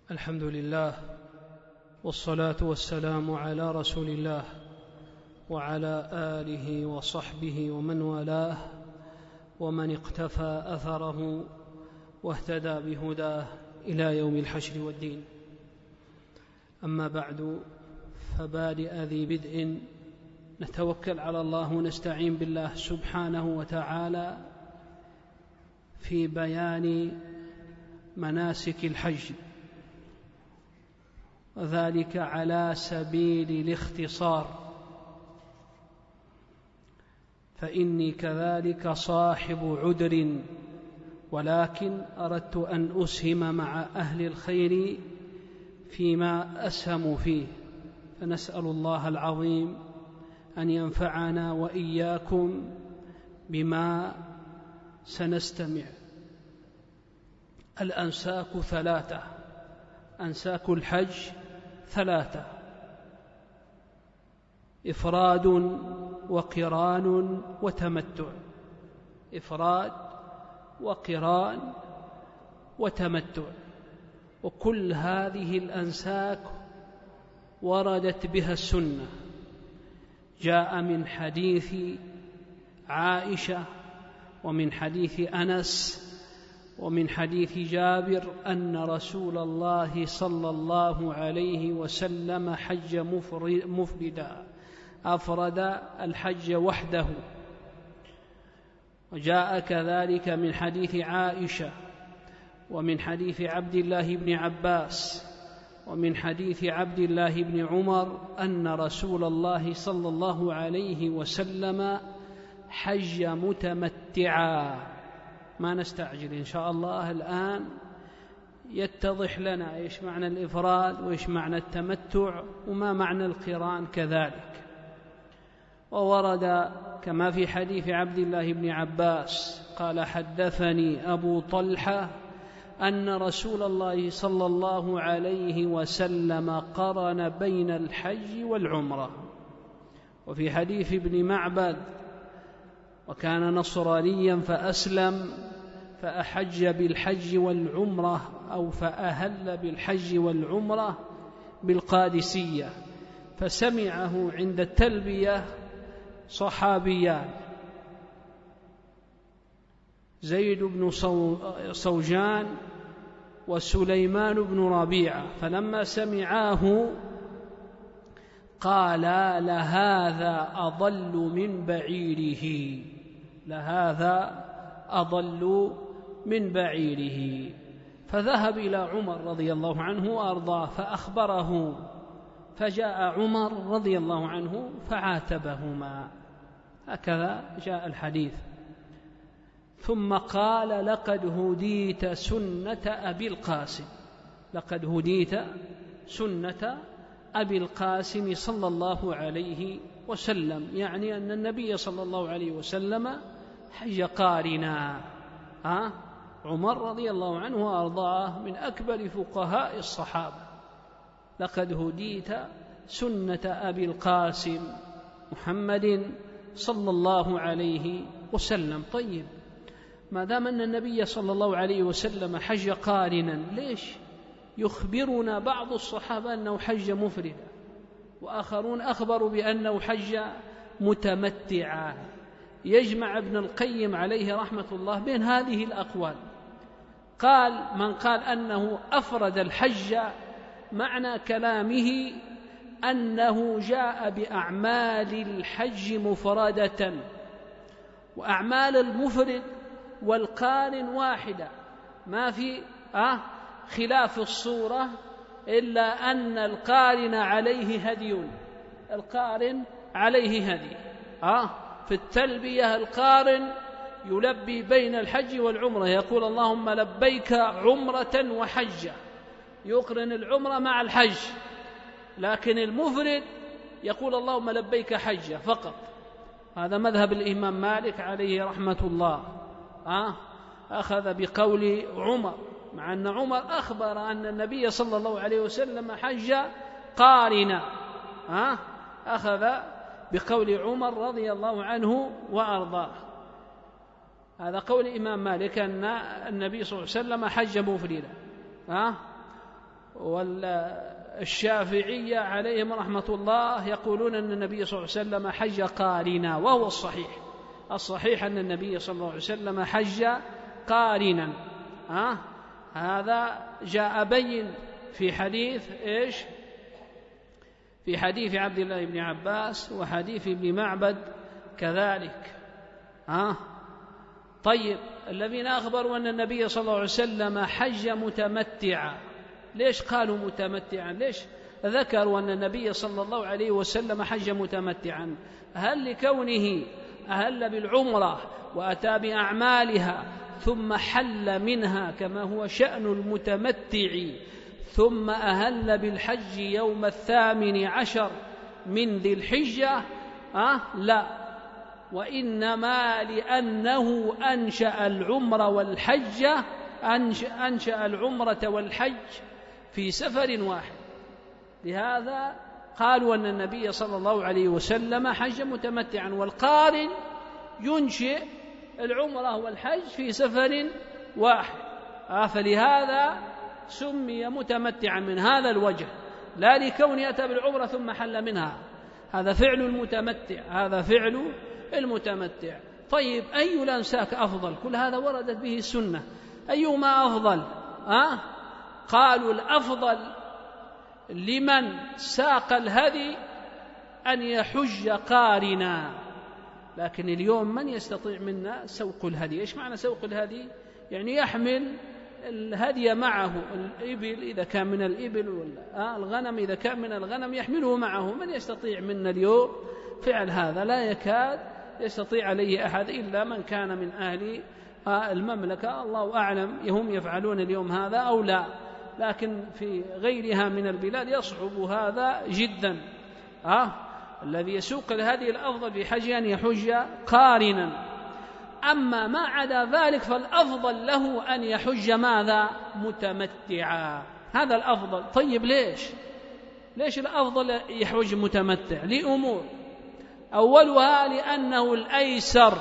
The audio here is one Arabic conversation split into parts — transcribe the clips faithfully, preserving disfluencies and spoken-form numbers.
الحمد لله والصلاة والسلام على رسول الله وعلى آله وصحبه ومن والاه ومن اقتفى أثره واهتدى بهداه إلى يوم الحشر والدين. أما بعد، فبادئ ذي بدء نتوكل على الله ونستعين بالله سبحانه وتعالى في بيان مناسك الحج، وذلك على سبيل الاختصار، فإني كذلك صاحب عذر، ولكن أردت أن أسهم مع أهل الخير فيما أسهم فيه، فنسأل الله العظيم أن ينفعنا وإياكم بما سنستمع. الأنساك ثلاثة، أنساك الحج ثلاثة: إفراد وقران وتمتع. إفراد وقران وتمتع، وكل هذه الأنساك وردت بها السنة. جاء من حديث عائشة ومن حديث أنس ومن حديث جابر أن رسول الله صلى الله عليه وسلم حج مفردا، أفرد الحج وحده. وجاء كذلك من حديث عائشة ومن حديث عبد الله بن عباس ومن حديث عبد الله بن عمر أن رسول الله صلى الله عليه وسلم حج متمتعا. ما نستعجل إن شاء الله، الآن يتضح لنا إيش معنى الإفراد وإيش معنى التمتع وما معنى القران كذلك. وورد كما في حديث عبد الله بن عباس قال: حدثني أبو طلحة أن رسول الله صلى الله عليه وسلم قرن بين الحج والعمرة. وفي حديث ابن معبد: وكان نصرانيا فأسلم فأحج بالحج والعمرة أو فأهل بالحج والعمرة بالقادسية، فسمعه عند التلبية صحابيان: زيد بن صوجان وسليمان بن ربيعة، فلما سمعاه قال: لهذا أضل من بعيره، لهذا أضل من بعيره. فذهب إلى عمر رضي الله عنه وأرضاه فأخبره، فجاء عمر رضي الله عنه فعاتبهما. هكذا جاء الحديث. ثم قال: لقد هديت سنة أبي القاسم، لقد هديت سنة أبي القاسم صلى الله عليه وسلم، يعني أن النبي صلى الله عليه وسلم حج قارنا. ها؟ عمر رضي الله عنه وأرضاه من أكبر فقهاء الصحابة. لقد هديت سنة أبي القاسم محمد صلى الله عليه وسلم. طيب، ما دام أن النبي صلى الله عليه وسلم حج قارنا، ليش يخبرنا بعض الصحابة أنه حج مفردا وآخرون أخبروا بأنه حج متمتعا؟ يجمع ابن القيم عليه رحمة الله بين هذه الأقوال. قال: من قال أنه أفرد الحج، معنى كلامه أنه جاء بأعمال الحج مفردة، وأعمال المفرد والقارن واحدة، ما في آه خلاف الصورة، إلا أن القارن عليه هدي، القارن عليه هدي. آه في التلبية القارن يلبي بين الحج والعمرة، يقول: اللهم لبيك عمرة وحجة، يقرن العمرة مع الحج. لكن المفرد يقول: اللهم لبيك حجة فقط. هذا مذهب الإمام مالك عليه رحمة الله. آه أخذ بقول عمر، مع أن عمر أخبر أن النبي صلى الله عليه وسلم حج قارنا. آه أخذ بقول عمر رضي الله عنه وأرضاه. هذا قول الإمام مالك أن النبي صلى الله عليه وسلم حج مفردا. ها؟ والشافعية عليهم رحمة الله يقولون أن النبي صلى الله عليه وسلم حج قارنا، وهو الصحيح. الصحيح أن النبي صلى الله عليه وسلم حج قارنا. ها؟ هذا جاء بين في حديث إيش؟ في حديث عبد الله بن عباس وحديث ابن معبد كذلك. ها؟ طيب، الذين أخبروا أن النبي صلى الله عليه وسلم حج متمتعا، ليش قالوا متمتعا؟ ليش ذكروا أن النبي صلى الله عليه وسلم حج متمتعا؟ هل لكونه أهل بالعمرة وأتى بأعمالها ثم حل منها كما هو شأن المتمتع ثم أهل بالحج يوم الثامن عشر من ذي الحجة؟ أه؟ لا، وإنما لأنه أنشأ العمرة والحج أنشأ, أنشأ العمرة والحج في سفر واحد. لهذا قالوا أن النبي صلى الله عليه وسلم حج متمتعا، والقارن ينشئ العمرة والحج في سفر واحد. آه فلهذا سمي متمتعا من هذا الوجه، لا لكون أتى بالعمرة ثم حل منها. هذا فعل المتمتع، هذا فعل المتمتع. طيب، أي الأنساك أفضل؟ كل هذا وردت به السنة. أيهما أفضل؟ أه؟ قالوا الأفضل لمن ساق الهدي أن يحج قارنا، لكن اليوم من يستطيع منا سوق الهدي؟ إيش معنى سوق الهدي؟ يعني يحمل الهدي معه، الإبل إذا كان من الإبل، ولا الغنم إذا كان من الغنم يحمله معه. من يستطيع منا اليوم فعل هذا؟ لا يكاد يستطيع عليه أحد إلا من كان من أهل المملكة. الله أعلم هم يفعلون اليوم هذا أو لا، لكن في غيرها من البلاد يصعب هذا جدا. أه؟ الذي يسوق الهدي الأفضل بحج أن يحج قارنا. أما ما عدا ذلك فالأفضل له أن يحج ماذا؟ متمتعا، هذا الأفضل. طيب، ليش؟ ليش الأفضل يحج متمتع؟ لأمور، أولها لأنه الأيسر.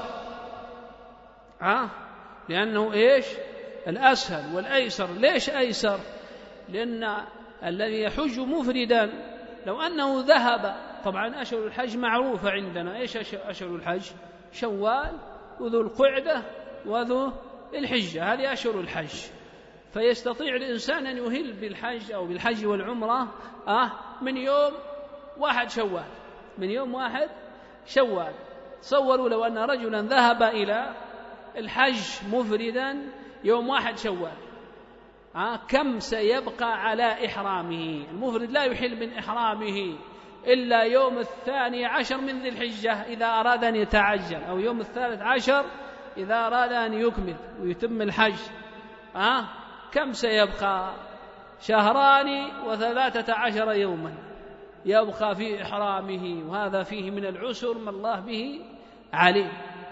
أه؟ لأنه إيش؟ الأسهل والأيسر. ليش أيسر؟ لأن الذي يحج مفردا لو أنه ذهب، طبعا أشهر الحج معروفة عندنا. إيش أشهر الحج؟ شوال وذو القعدة وذو الحجة، هذه أشهر الحج. فيستطيع الإنسان أن يهل بالحج أو بالحج والعمرة آه من يوم واحد شوال، من يوم واحد شوال. تصوروا لو أن رجلا ذهب إلى الحج مفردا يوم واحد شوال، آه كم سيبقى على إحرامه؟ المفرد لا يحل من إحرامه إلا يوم الثاني عشر من ذي الحجة إذا أراد أن يتعجل، أو يوم الثالث عشر إذا أراد أن يكمل ويتم الحج. آه كم سيبقى؟ شهران وثلاثة عشر يوما يبقى في إحرامه، وهذا فيه من العسر ما الله به عليه.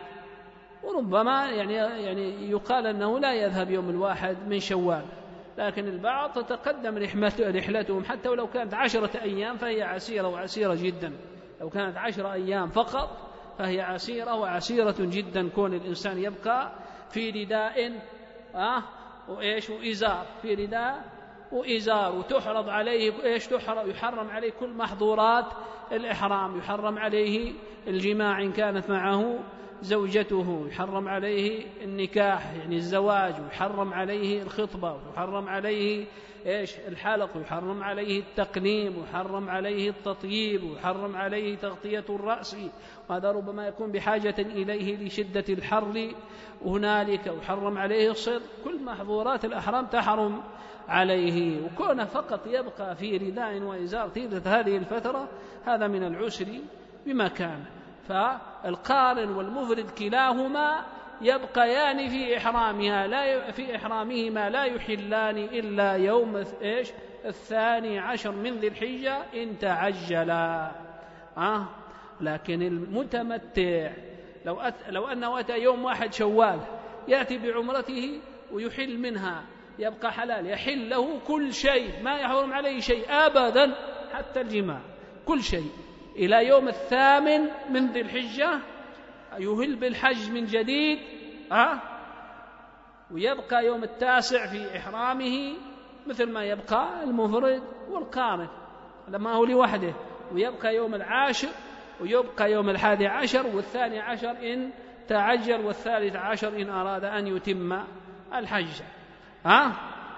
وربما يعني يعني يقال أنه لا يذهب يوم الواحد من شوال، لكن البعض تتقدم رحلتهم حتى ولو كانت عشرة أيام فهي عسيرة وعسيرة جدا. لو كانت عشرة أيام فقط فهي عسيرة وعسيرة جدا، كون الإنسان يبقى في رداء آه وإيش وإزار، في رداء وإزار، وتحرض عليه إيش؟ تحرم يحرم عليه كل محظورات الإحرام، يحرم عليه الجماع إن كانت معه زوجته، يحرم عليه النكاح يعني الزواج، ويحرم عليه الخطبة، ويحرم عليه إيش؟ الحلق، ويحرم عليه التقليم، ويحرم عليه التطييب، ويحرم عليه تغطية الرأس، وهذا ربما يكون بحاجة إليه لشدة الحر هنالك، ويحرم عليه الصيد. كل محظورات الأحرام تحرم عليه، وكونه فقط يبقى في رداء وإزار طيلة هذه الفترة هذا من العسر بمكان. فالقارن والمفرد كلاهما يبقيان في إحرامها لا في إحرامهما لا يحلان إلا يوم إيش؟ الثاني عشر من ذي الحجة إن تعجلا. آه لكن المتمتع لو أت... لو أنه أتى يوم واحد شوال يأتي بعمرته ويحل منها يبقى حلال، يحل له كل شيء، ما يحرم عليه شيء أبدا حتى الجماع، كل شيء إلى يوم الثامن من ذي الحجة يهل بالحج من جديد. أه؟ ويبقى يوم التاسع في إحرامه مثل ما يبقى المفرد والقارن، لما هو لوحده، ويبقى يوم العاشر ويبقى يوم الحادي عشر والثاني عشر إن تعجل والثالث عشر إن أراد أن يتم الحج. ها؟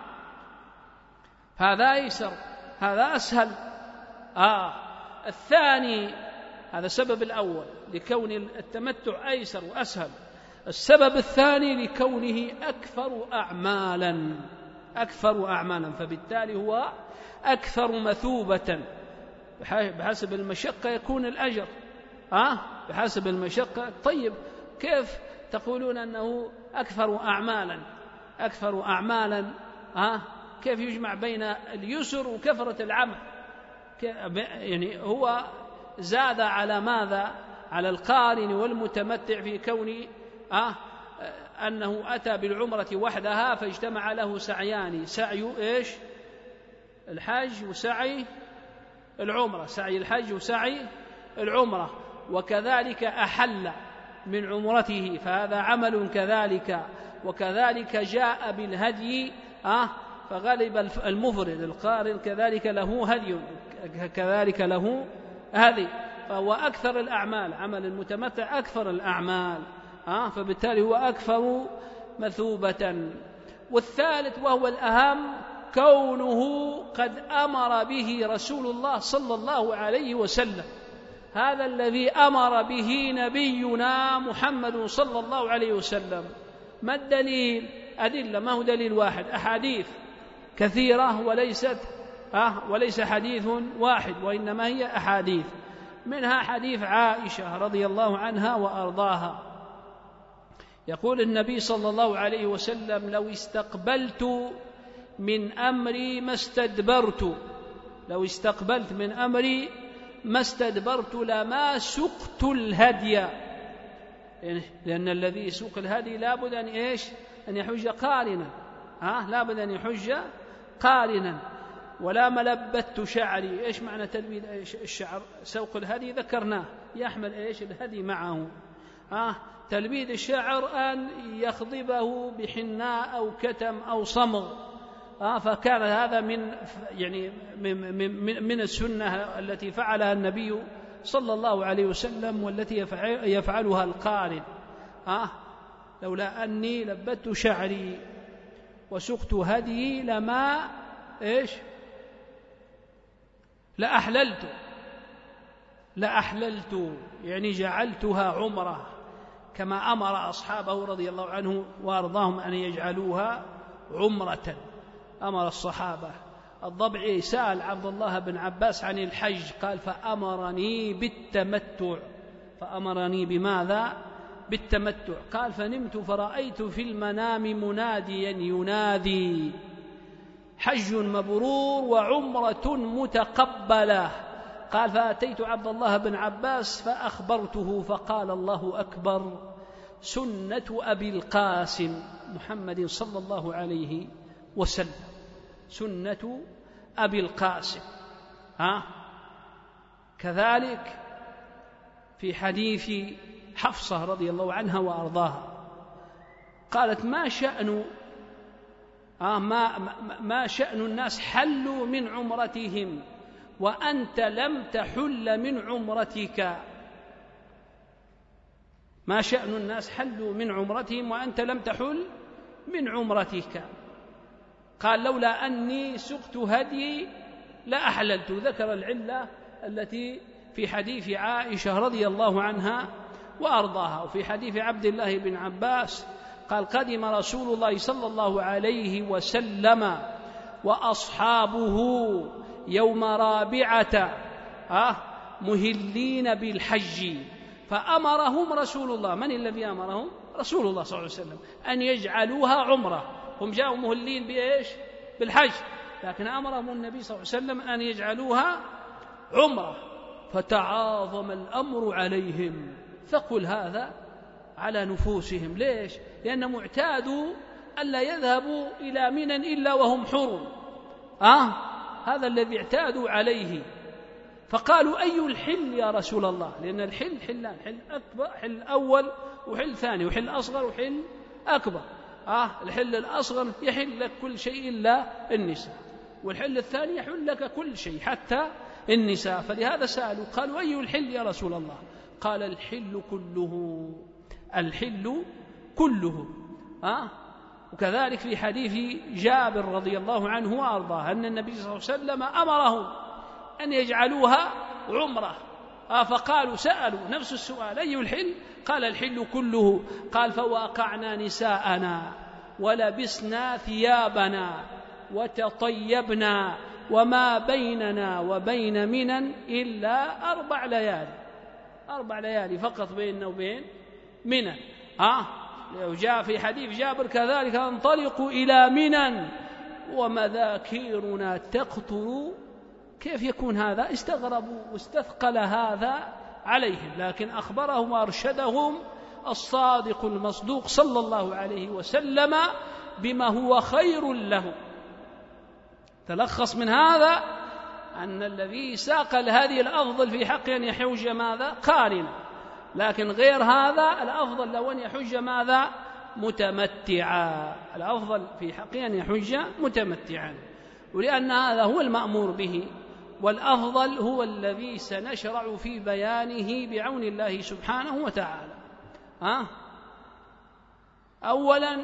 هذا أيسر، هذا أسهل. آه الثاني، هذا السبب الأول لكون التمتع أيسر وأسهل. السبب الثاني لكونه أكثر أعمالا، أكثر أعمالا، فبالتالي هو أكثر مثوبة، بحسب المشقة يكون الأجر. آه بحسب المشقة. طيب كيف تقولون أنه أكثر أعمالا؟ أكثر أعمالا آه كيف يجمع بين اليسر وكثرة العمل؟ يعني هو زاد على ماذا؟ على القارن والمتمتع في كون آه أنه أتى بالعمرة وحدها فاجتمع له سعيان، سعي إيش؟ الحج وسعي العمرة، سعي الحج وسعي العمرة، وكذلك أحل من عمرته فهذا عمل كذلك، وكذلك جاء بالهدي آه فغلب المفرد، القارن كذلك له هدي، كذلك له هدي، فهو أكثر الأعمال، عمل المتمتع أكثر الأعمال آه فبالتالي هو أكثر مثوبة. والثالث وهو الأهم كونه قد أمر به رسول الله صلى الله عليه وسلم، هذا الذي أمر به نبينا محمد صلى الله عليه وسلم. ما الدليل؟ أدلة، ما هو دليل واحد، أحاديث كثيرة وليست آه وليس حديث واحد، وإنما هي أحاديث، منها حديث عائشة رضي الله عنها وأرضاها، يقول النبي صلى الله عليه وسلم: لو استقبلت من أمري ما استدبرت، لو استقبلت من أمري ما استدبرت لما سقت الهدي، لأن الذي يسوق الهدي لابد أن إيش؟ أن يحج قارنا، ها لابد أن يحج قارنا. ولا ملبت شعري، إيش معنى تلبيد الشعر؟ سوق الهدي ذكرناه يحمل إيش؟ الهدي معه. ها تلبيد الشعر أن يخضبه بحناء أو كتم أو صمغ، آه فكان هذا من يعني من, من, من السنة التي فعلها النبي صلى الله عليه وسلم والتي يفعلها القارن. آه لولا أني لبت شعري وسقت هدي لما إيش لأحللت لأحللت يعني جعلتها عمرة، كما أمر أصحابه رضي الله عنه وأرضاهم أن يجعلوها عمرة. أمر الصحابة. الضبعي سأل عبد الله بن عباس عن الحج قال: فأمرني بالتمتع. فأمرني بماذا؟ بالتمتع. قال: فنمت فرأيت في المنام مناديا ينادي: حج مبرور وعمرة متقبلة. قال: فأتيت عبد الله بن عباس فأخبرته فقال: الله أكبر، سنة أبي القاسم محمد صلى الله عليه وسلم، سنة أبي القاسم. ها كذلك في حديث حفصة رضي الله عنها وأرضاها قالت: ما شأن آه ما, ما شأن الناس حلوا من عمرتهم وأنت لم تحل من عمرتك؟ ما شأن الناس حلوا من عمرتهم وأنت لم تحل من عمرتك؟ قال: لولا أني سقت هدي لأحللت. ذكر العلة التي في حديث عائشة رضي الله عنها وأرضاها. وفي حديث عبد الله بن عباس قال: قدم رسول الله صلى الله عليه وسلم وأصحابه يوم رابعة مهلين بالحج فأمرهم رسول الله. من الذي أمرهم؟ رسول الله صلى الله عليه وسلم أن يجعلوها عمرة. هم جاءوا مهلين بإيش؟ بالحج، لكن أمرهم النبي صلى الله عليه وسلم أن يجعلوها عمرة، فتعاظم الأمر عليهم، ثقل هذا على نفوسهم. ليش؟ لأنهم اعتادوا ألا يذهبوا إلى منى إلا وهم حر. آه هذا الذي اعتادوا عليه. فقالوا: أي الحل يا رسول الله؟ لأن الحل حلان، حل أكبر، حل أول وحل ثاني، وحل أصغر وحل أكبر. آه الحل الأصغر يحل لك كل شيء إلا النساء، والحل الثاني يحل لك كل شيء حتى النساء. فلهذا سألوا قالوا أي الحل يا رسول الله؟ قال الحل كله، الحل كله. آه وكذلك في حديث جابر رضي الله عنه وأرضاه أن النبي صلى الله عليه وسلم أمرهم أن يجعلوها عمرة. آه فقالوا سألوا نفس السؤال أي الحل؟ قال الحل كله. قال فواقعنا نساءنا ولبسنا ثيابنا وتطيبنا وما بيننا وبين منى إلا أربع ليالي، أربع ليالي فقط بيننا وبين منى. آه وجاء في حديث جابر كذلك انطلقوا إلى منى ومذاكيرنا تقطر. كيف يكون هذا؟ استغربوا واستثقل هذا عليهم، لكن أخبرهم وأرشدهم الصادق المصدوق صلى الله عليه وسلم بما هو خير له. تلخص من هذا أن الذي ساق هذه الأفضل في حق أن يحج ماذا؟ قارنا، لكن غير هذا الأفضل له أن يحج ماذا؟ متمتعا. الأفضل في حق أن يحج متمتعا، ولأن هذا هو المأمور به، والأفضل هو الذي سنشرع في بيانه بعون الله سبحانه وتعالى. ها؟ أولا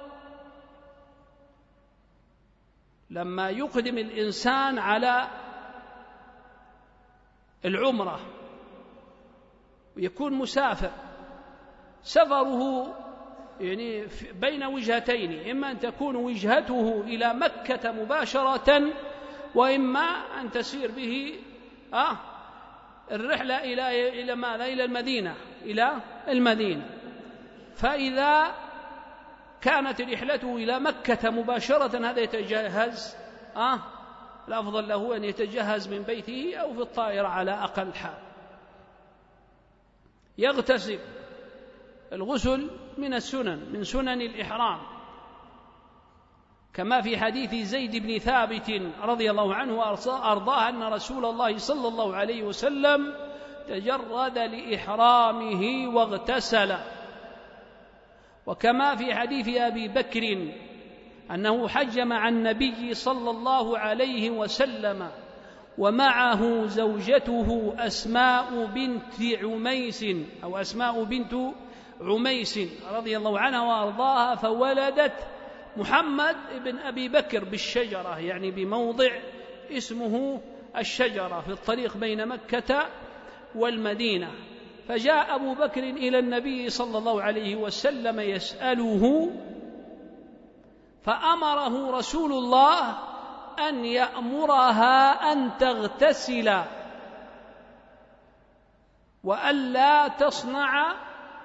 لما يقدم الإنسان على العمرة ويكون مسافر، سفره يعني بين وجهتين، إما أن تكون وجهته إلى مكة مباشرة، وإما أن تسير به آه الرحلة إلى إلى ماذا؟ إلى المدينة، إلى المدينة. فإذا كانت رحلته إلى مكة مباشرة هذا يتجهز، آه الأفضل له أن يتجهز من بيته أو في الطائرة على أقل حال. يغتسل، الغسل من السنن، من سنن الإحرام، كما في حديث زيد بن ثابت رضي الله عنه وأرضاه أن رسول الله صلى الله عليه وسلم تجرد لإحرامه واغتسل. وكما في حديث أبي بكر أنه حج مع النبي صلى الله عليه وسلم ومعه زوجته أسماء بنت عميس أو أسماء بنت عميس رضي الله عنها وأرضاها، فولدت محمد بن أبي بكر بالشجرة، يعني بموضع اسمه الشجرة في الطريق بين مكة والمدينة. فجاء أبو بكر إلى النبي صلى الله عليه وسلم يسأله، فأمره رسول الله أن يأمرها أن تغتسل وألا تصنع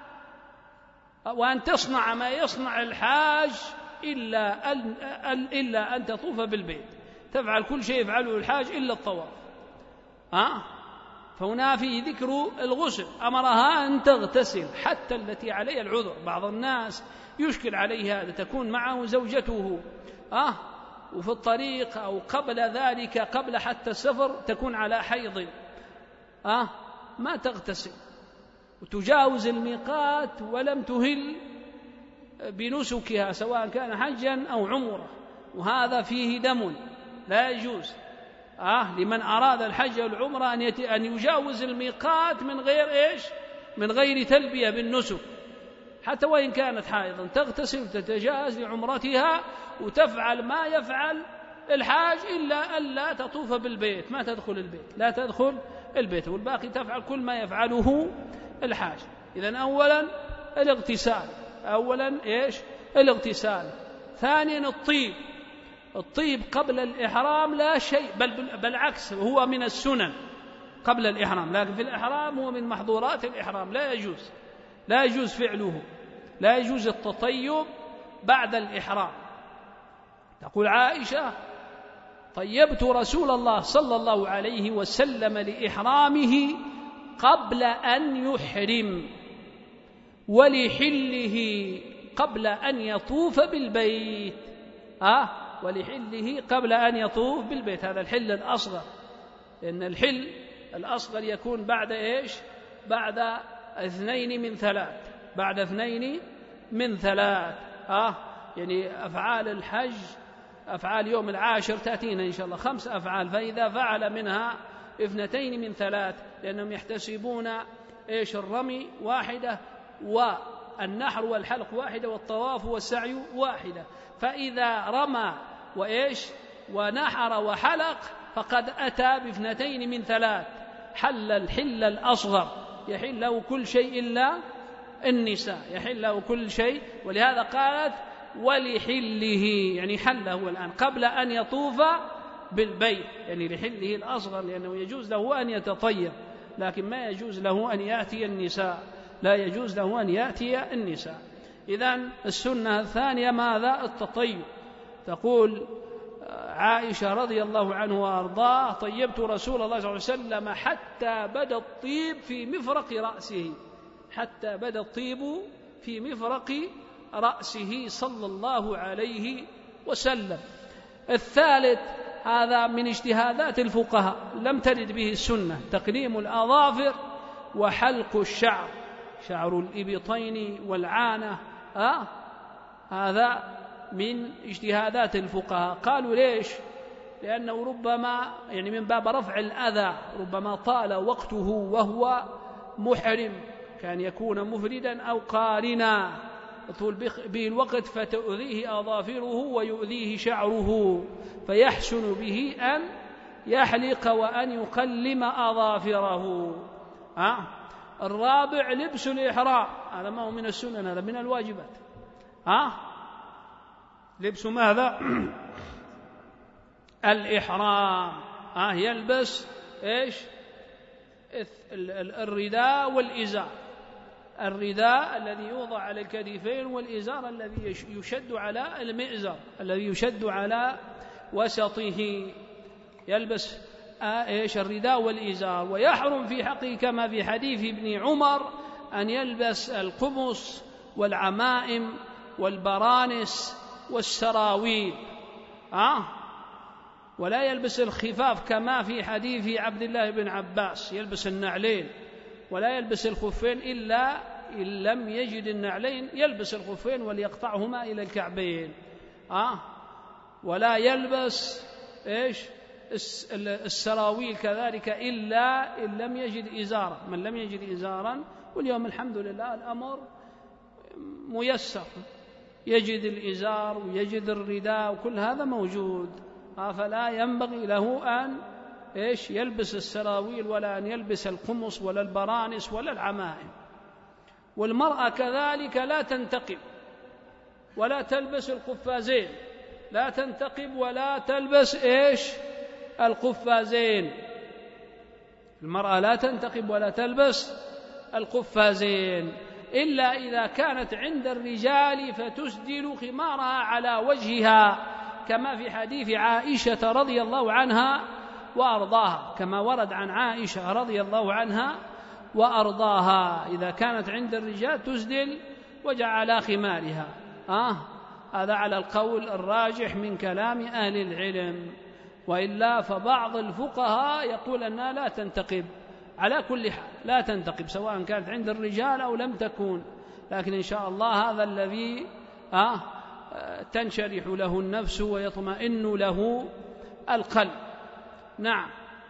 وأن تصنع ما يصنع الحاج إلا أن, إلا أن تطوف بالبيت، تفعل كل شيء يفعله الحاج إلا الطواف. أه؟ فهنا في ذكر الغسل، أمرها أن تغتسل حتى التي عليها العذر. بعض الناس يشكل عليه هذا، تكون معه زوجته أه؟ وفي الطريق أو قبل ذلك قبل حتى السفر تكون على حيض، أه؟ ما تغتسل وتجاوز الميقات ولم تهل بنسكها سواء كان حجا أو عمرة، وهذا فيه دم لا يجوز. آه لمن أراد الحج والعمرة أن, أن يجاوز الميقات من غير إيش؟ من غير تلبية بالنسك، حتى وإن كانت حائضا تغتسل وتتجاوز لعمرتها وتفعل ما يفعل الحاج إلا ألا تطوف بالبيت، ما تدخل البيت، لا تدخل البيت، والباقي تفعل كل ما يفعله الحاج. إذن أولا الاغتسال، أولا إيش؟ الاغتسال. ثانيا الطيب، الطيب قبل الإحرام لا شيء، بل بالعكس هو من السنن قبل الإحرام، لكن في الإحرام هو من محظورات الإحرام، لا يجوز لا يجوز فعله، لا يجوز التطيب بعد الإحرام. تقول عائشة: طيبت رسول الله صلى الله عليه وسلم لإحرامه قبل أن يحرم ولحله قبل أن يطوف بالبيت. آه ولحله قبل أن يطوف بالبيت، هذا الحل الأصغر، لأن الحل الأصغر يكون بعد إيش؟ بعد اثنين من ثلاث، بعد اثنين من ثلاث. آه يعني أفعال الحج، أفعال يوم العاشر تأتينا إن شاء الله خمس أفعال، فإذا فعل منها اثنتين من ثلاث، لأنهم يحتسبون إيش الرمي واحدة والنحر والحلق واحدة والطواف والسعي واحدة، فإذا رمى وإيش ونحر وحلق فقد أتى باثنتين من ثلاث، حل الحل الأصغر، يحل له كل شيء إلا النساء، يحل له كل شيء. ولهذا قالت ولحله، يعني حله الآن قبل أن يطوف بالبيت، يعني لحله الأصغر، لأنه يجوز له أن يتطيب لكن ما يجوز له أن يأتي النساء، لا يجوز له أن يأتي النساء. إذن السنة الثانية ماذا؟ التطيب. تقول عائشة رضي الله عنه وأرضاه: طيبت رسول الله صلى الله عليه وسلم حتى بدا الطيب في مفرق رأسه، حتى بدا الطيب في مفرق رأسه صلى الله عليه وسلم. الثالث هذا من اجتهادات الفقهاء لم ترد به السنة، تقليم الأظافر وحلق الشعر، شعر الإبطين والعانة، آه هذا من اجتهادات الفقهاء. قالوا ليش؟ لأنه ربما يعني من باب رفع الأذى، ربما طال وقته وهو محرم، كان يكون مفردا أو قارنا، يطول به الوقت فتؤذيه أظافره ويؤذيه شعره، فيحسن به أن يحلق وأن يقلم أظافره. أه؟ الرابع لبس الإحرام، هذا ما هو من السنن، هذا من الواجبات. أه؟ لبس ماذا؟ الإحرام. أه يلبس إيش؟ الرداء والإزار، الرداء الذي يوضع على الكتفين، والإزار الذي يشد على المئزر الذي يشد على وسطه، يلبس إيش؟ الرداء والإزار. ويحرم في حقه كما في حديث ابن عمر أن يلبس القمص والعمائم والبرانس والسراويل، أه؟ ولا يلبس الخفاف كما في حديث عبد الله بن عباس، يلبس النعلين، ولا يلبس الخفين إلا إن لم يجد النعلين يلبس الخفين وليقطعهما إلى الكعبين، أه؟ ولا يلبس إيش؟ السراويل كذلك إلا إن لم يجد إزارا، من لم يجد إزارا، واليوم الحمد لله الأمر ميسر، يجد الإزار ويجد الرداء وكل هذا موجود، فلا ينبغي له أن إيش؟ يلبس السراويل، ولا أن يلبس القمص ولا البرانس ولا العمائم. والمرأة كذلك لا تنتقب ولا تلبس القفازين، لا تنتقب ولا تلبس إيش؟ القفازين. المرأة لا تنتقب ولا تلبس القفازين إلا إذا كانت عند الرجال فتسدل خمارها على وجهها، كما في حديث عائشة رضي الله عنها وأرضاها، كما ورد عن عائشة رضي الله عنها وأرضاها، إذا كانت عند الرجال تسدل وجعل خمارها. آه هذا على القول الراجح من كلام أهل العلم، وإلا فبعض الفقهاء يقول أنها لا تنتقب، على كل حال لا تنتقب سواء كانت عند الرجال أو لم تكن، لكن إن شاء الله هذا الذي آه تنشرح له النفس ويطمئن له القلب. نعم.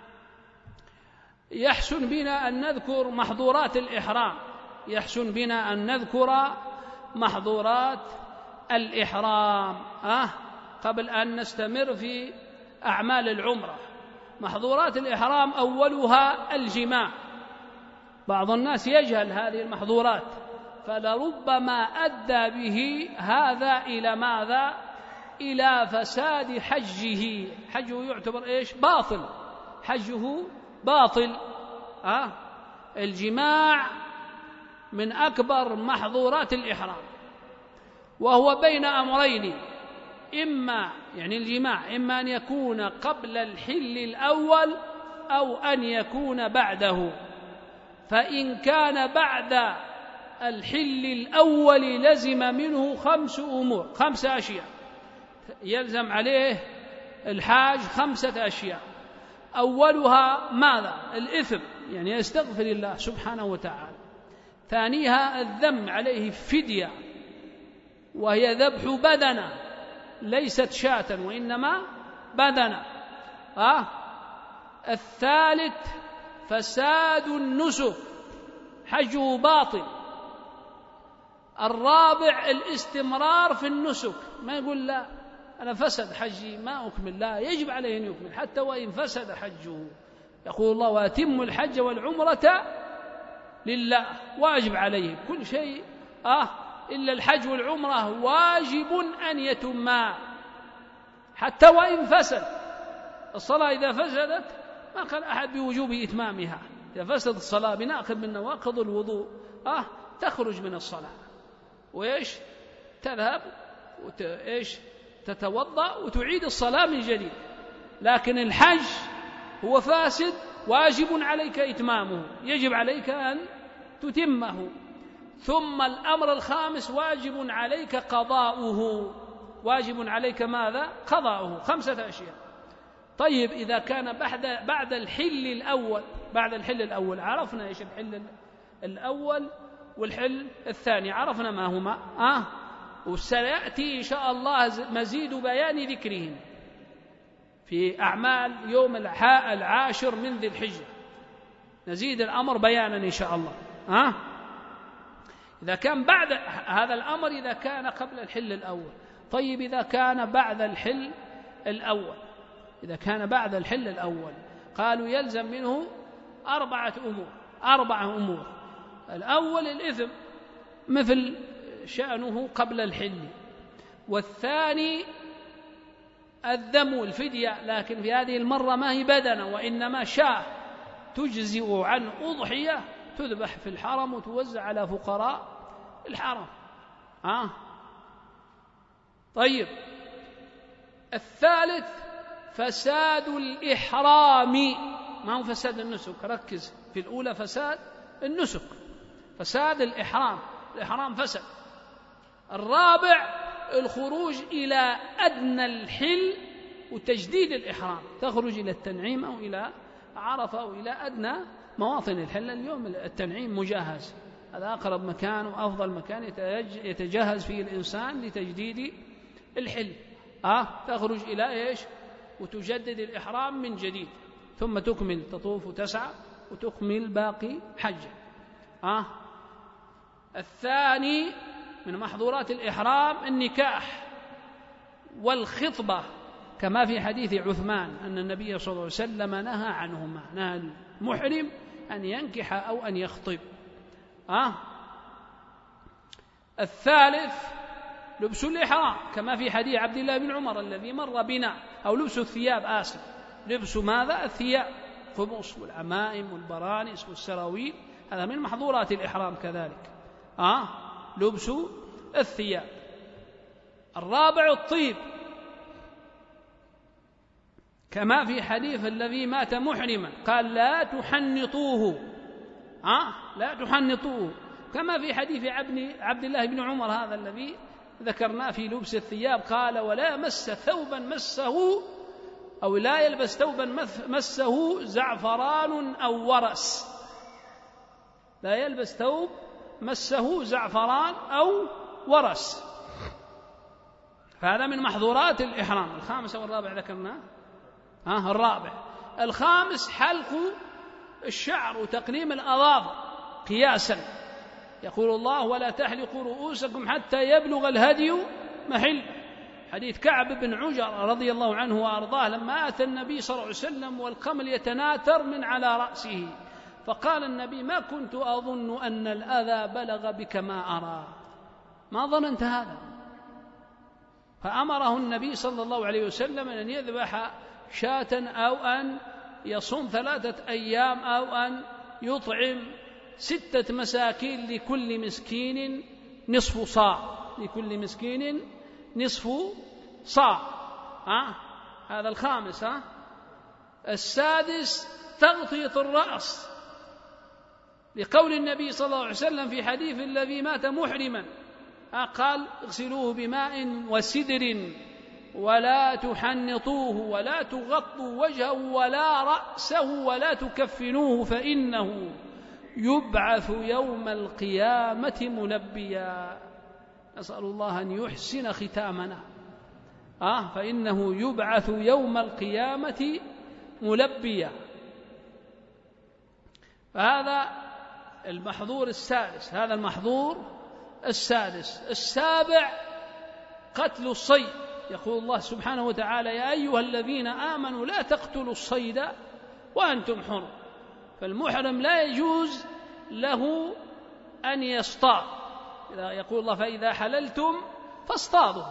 يحسن بنا أن نذكر محظورات الإحرام، يحسن بنا أن نذكر محظورات الإحرام آه قبل أن نستمر في أعمال العمرة. محظورات الإحرام أولها الجماع، بعض الناس يجهل هذه المحظورات، فلربما أدى به هذا إلى ماذا؟ إلى فساد حجه، حجه يعتبر إيش؟ باطل، حجه باطل. أه؟ الجماع من أكبر محظورات الإحرام، وهو بين أمرين، إما يعني الجماع إما أن يكون قبل الحل الأول أو أن يكون بعده، فإن كان بعد الحل الأول لزم منه خمس أمور، خمسة أشياء يلزم عليه الحاج، خمسة أشياء. أولها ماذا؟ الإثم، يعني يستغفر الله سبحانه وتعالى. ثانيها الذم، عليه فدية وهي ذبح بدنة ليست شاة وإنما بدنة. آه الثالث فساد النسك، حجه باطل. الرابع الاستمرار في النسك، ما يقول لا أنا فسد حجي ما أكمل، لا، يجب عليه أن يكمل حتى وإن فسد حجه. يقول الله وأتم الحج والعمرة لله، واجب عليه كل شيء آه إلا الحج والعمرة واجب أن يتما حتى وإن فسد. الصلاة إذا فسدت ما قال أحد بوجوب إتمامها، إذا فسدت الصلاة بناقض من نواقض الوضوء آه تخرج من الصلاة وإيش تذهب وت... إيش تتوضأ وتعيد الصلاة من جديد. لكن الحج هو فاسد واجب عليك إتمامه، يجب عليك أن تتمه. ثم الأمر الخامس واجب عليك قضاؤه، واجب عليك ماذا؟ قضاؤه، خمسة أشياء. طيب إذا كان بعد بعد الحل الأول، بعد الحل الأول عرفنا إيش الحل الأول والحل الثاني، عرفنا ما هما آه وسيأتي إن شاء الله مزيد بيان ذكرهم في أعمال يوم العاشر من ذي الحجة، نزيد الأمر بيانا إن شاء الله. آه إذا كان بعد هذا الأمر إذا كان قبل الحل الأول. طيب إذا كان بعد الحل الأول، إذا كان بعد الحل الأول قالوا يلزم منه أربعة أمور، أربعة أمور. الأول الإثم مثل شأنه قبل الحل، والثاني الذم الفدية، لكن في هذه المرة ما هي بدنة وإنما شاة تجزئ عن أضحية تذبح في الحرم وتوزع على فقراء الحرم. آه. طيب الثالث فساد الإحرام، ما هو فساد النسك، ركز في الأولى فساد النسك، فساد الإحرام، الإحرام فسد. الرابع الخروج إلى أدنى الحل وتجديد الإحرام، تخرج إلى التنعيم أو إلى عرفة أو إلى أدنى مواطن الحل. اليوم التنعيم مجهز، هذا أقرب مكان وأفضل مكان يتجهز فيه الإنسان لتجديد الحل. آه تخرج إلى إيش وتجدد الإحرام من جديد، ثم تكمل تطوف وتسعى وتكمل باقي حجة. آه الثاني من محظورات الإحرام النكاح والخطبة، كما في حديث عثمان أن النبي صلى الله عليه وسلم نهى عنهما، نهى المحرم أن ينكح أو أن يخطب. آه الثالث لبس الإحرام كما في حديث عبد الله بن عمر الذي مر بنا، أو لبس الثياب، آسف، لبس ماذا؟ الثياب، القمص والعمائم والبرانس والسراويل، هذا من محظورات الإحرام كذلك. آه لبس الثياب. الرابع الطيب كما في حديث الذي مات محرما قال لا تحنطوه، آه لا تحنطوه، كما في حديث عبد الله بن عمر هذا الذي ذكرناه في لبس الثياب، قال ولا مس ثوبا مسه أو لا يلبس ثوبا مسه زعفران أو ورس، لا يلبس ثوب مسه زعفران أو ورس، فهذا من محظورات الإحرام. الخامس والرابع ذكرناه. آه الرابع. الخامس حلق الشعر وتقليم الأظافر قياسا، يقول الله ولا تحلقوا رؤوسكم حتى يبلغ الهدي محل، حديث كعب بن عجر رضي الله عنه وأرضاه لما أتى النبي صلى الله عليه وسلم والقمل يتناثر من على رأسه، فقال النبي ما كنت أظن أن الأذى بلغ بك ما أرى، ما ظننت هذا، فأمره النبي صلى الله عليه وسلم أن يذبح شاة أو أن يصوم ثلاثة أيام أو أن يطعم ستة مساكين لكل مسكين نصف صاع، لكل مسكين نصف صاع. ها؟ هذا الخامس. ها؟ السادس تغطية الرأس، لقول النبي صلى الله عليه وسلم في حديث الذي مات محرما قال اغسلوه بماء وسدر ولا تحنطوه ولا تغطوا وجهه ولا رأسه ولا تكفنوه فإنه يبعث يوم القيامة ملبيا. نسأل الله أن يحسن ختامنا آه فإنه يبعث يوم القيامة ملبيا. فهذا المحظور السادس، هذا المحظور السادس. السابع قتل الصيد. يقول الله سبحانه وتعالى: يا أيها الذين آمنوا لا تقتلوا الصيد وأنتم حرم. فالمحرم لا يجوز له أن يصطاد. يقول الله: فإذا حللتم فاصطادوا.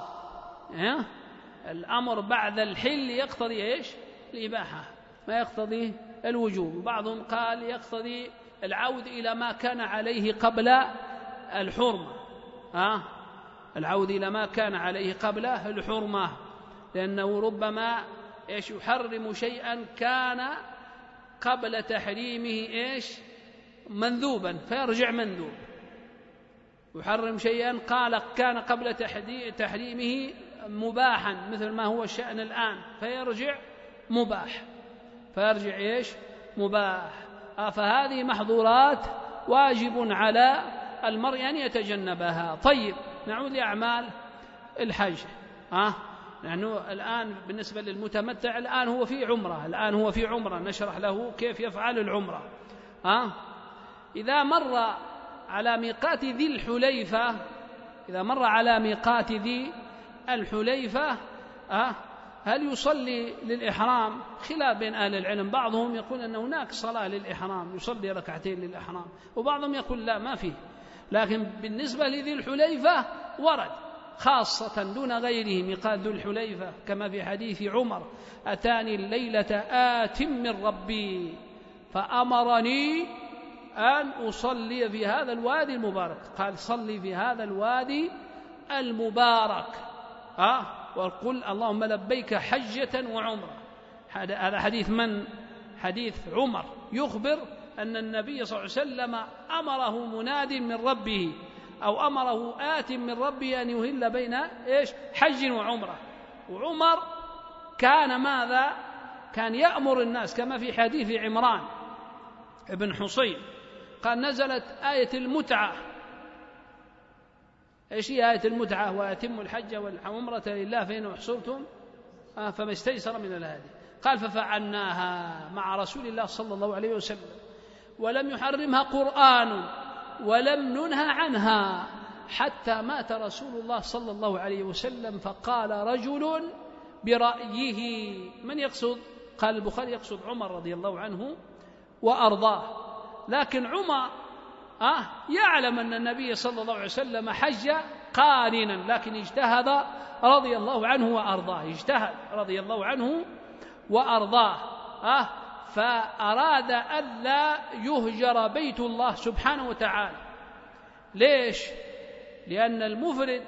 الأمر بعد الحل يقتضي إيش؟ الإباحة، ما يقتضي الوجوب. بعضهم قال يقتضي العود إلى ما كان عليه قبل الحرمة، ها العود إلى ما كان عليه قبل الحرمة، لأنه ربما إيش يحرم شيئا كان قبل تحريمه إيش منذوبا فيرجع منذوب، يحرم شيئا قال كان قبل تحريمه مباحا مثل ما هو الشأن الآن فيرجع مباح، فيرجع إيش مباح. فهذه محظورات واجب على المرء أن يتجنبها. طيب نعود لأعمال الحج. ها لأنه الآن بالنسبة للمتمتع الآن هو في عمرة، الآن هو في عمرة نشرح له كيف يفعل العمرة. ها إذا مر على ميقات ذي الحليفة، إذا مر على ميقات ذي الحليفة ها هل يصلي للإحرام؟ خلاف بين أهل العلم، بعضهم يقول أن هناك صلاة للإحرام يصلي ركعتين للإحرام، وبعضهم يقول لا ما فيه. لكن بالنسبة لذي الحليفة ورد خاصة دون غيره ميقات ذو الحليفة، كما في حديث عمر: أتاني الليلة آت من ربي فأمرني أن أصلي في هذا الوادي المبارك. قال: صلي في هذا الوادي المبارك أه؟ وقل اللهم لبيك حجة وعمرة. هذا حديث من؟ حديث عمر يخبر أن النبي صلى الله عليه وسلم أمره مناد من ربه أو أمره آت من ربه أن يهل بين إيش حج وعمرة. وعمر كان ماذا؟ كان يأمر الناس كما في حديث عمران ابن حصين قال: نزلت آية المتعة. إيش هي آية المتعة؟ وأتموا الحج والعمرة لله فإن أحصرتم آه فما استيسر من الهدي. قال: ففعلناها مع رسول الله صلى الله عليه وسلم ولم يحرمها قرآن ولم ننهى عنها حتى مات رسول الله صلى الله عليه وسلم. فقال رجل برأيه، من يقصد؟ قال البخاري: يقصد عمر رضي الله عنه وأرضاه. لكن عمر آه يعلم أن النبي صلى الله عليه وسلم حج قارنا، لكن اجتهد رضي الله عنه وأرضاه، اجتهد رضي الله عنه وأرضاه آه فأراد ألا يهجر بيت الله سبحانه وتعالى. ليش؟ لأن المفرد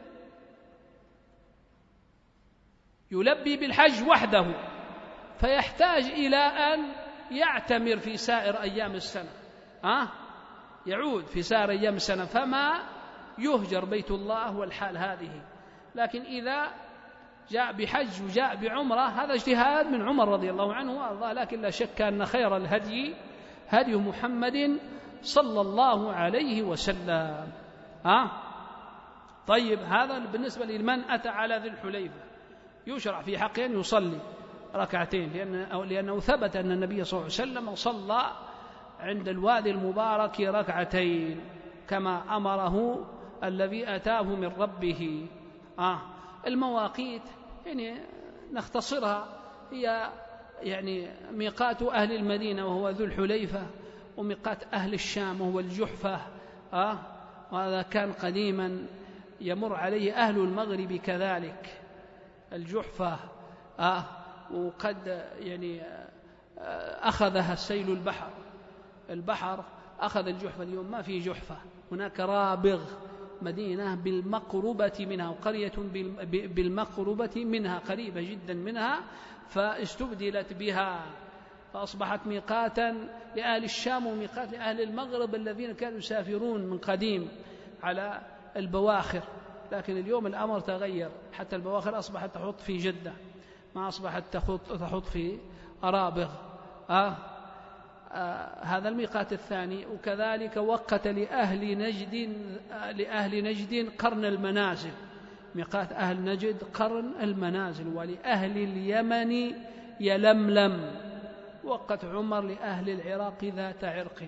يلبي بالحج وحده فيحتاج إلى أن يعتمر في سائر أيام السنة، آه يعود في سائر أيام السنة، فما يهجر بيت الله والحال هذه. لكن إذا جاء بحج وجاء بعمرة هذا اجتهاد من عمر رضي الله عنه وأرضاه، لكن لا شك أن خير الهدي هدي محمد صلى الله عليه وسلم. ها طيب هذا بالنسبة لمن أتى على ذي الحليفة يشرع في حقه أن يصلي ركعتين، لأنه, لأنه ثبت أن النبي صلى الله عليه وسلم صلى عند الوادي المبارك ركعتين كما أمره الذي أتاه من ربه. آه المواقيت يعني نختصرها، هي يعني ميقات أهل المدينة وهو ذو الحليفة، وميقات أهل الشام وهو الجحفة، آه وهذا كان قديما يمر عليه أهل المغرب كذلك الجحفة، آه وقد يعني أخذها السيل البحر، البحر أخذ الجحفة. اليوم ما في جحفة، هناك رابغ مدينة بالمقربة منها وقرية بالمقربة منها قريبة جدا منها، فاستبدلت بها فأصبحت ميقاتا لأهل الشام وميقات لأهل المغرب الذين كانوا يسافرون من قديم على البواخر. لكن اليوم الأمر تغير، حتى البواخر أصبحت تحط في جدة، ما أصبحت تحط في أرابغ. آه هذا الميقات الثاني. وكذلك وقت لأهل نجد لأهل نجد قرن المنازل، ميقات أهل نجد قرن المنازل. ولأهل اليمن يلملم. وقت عمر لأهل العراق ذات عرق.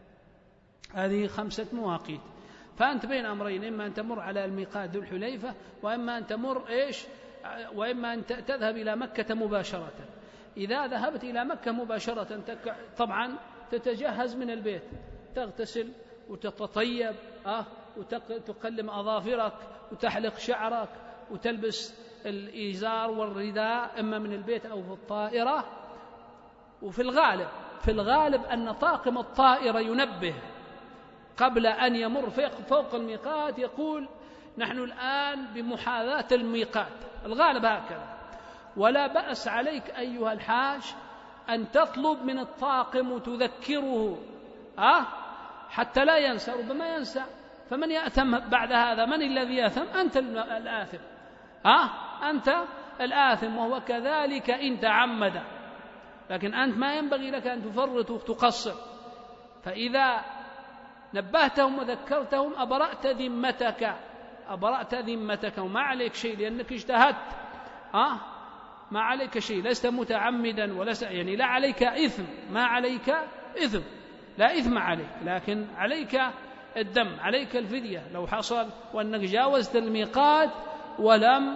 هذه خمسة مواقيت. فأنت بين أمرين، إما أن تمر على الميقات ذو الحليفة، وإما أن تمر إيش وإما أن تذهب إلى مكة مباشرة. إذا ذهبت إلى مكة مباشرة طبعا تتجهز من البيت، تغتسل وتتطيب أه وتقلم أظافرك وتحلق شعرك وتلبس الإزار والرداء إما من البيت أو في الطائرة. وفي الغالب في الغالب أن طاقم الطائرة ينبه قبل أن يمر فوق الميقات، يقول نحن الآن بمحاذاة الميقات، الغالب هكذا. ولا بأس عليك أيها الحاج أن تطلب من الطاقم وتذكره أه؟ حتى لا ينسى، ربما ينسى، فمن يأثم بعد هذا؟ من الذي يأثم؟ أنت الآثم أه؟ أنت الآثم، وهو كذلك إن تعمد. لكن أنت ما ينبغي لك أن تفرط وتقصر. فإذا نبهتهم وذكرتهم أبرأت ذمتك أبرأت ذمتك وما عليك شيء، لأنك اجتهدت أه؟ ما عليك شيء، لست متعمدا ولست يعني لا عليك إثم، ما عليك إثم، لا إثم عليك، لكن عليك الدم، عليك الفدية لو حصل وأنك جاوزت الميقات ولم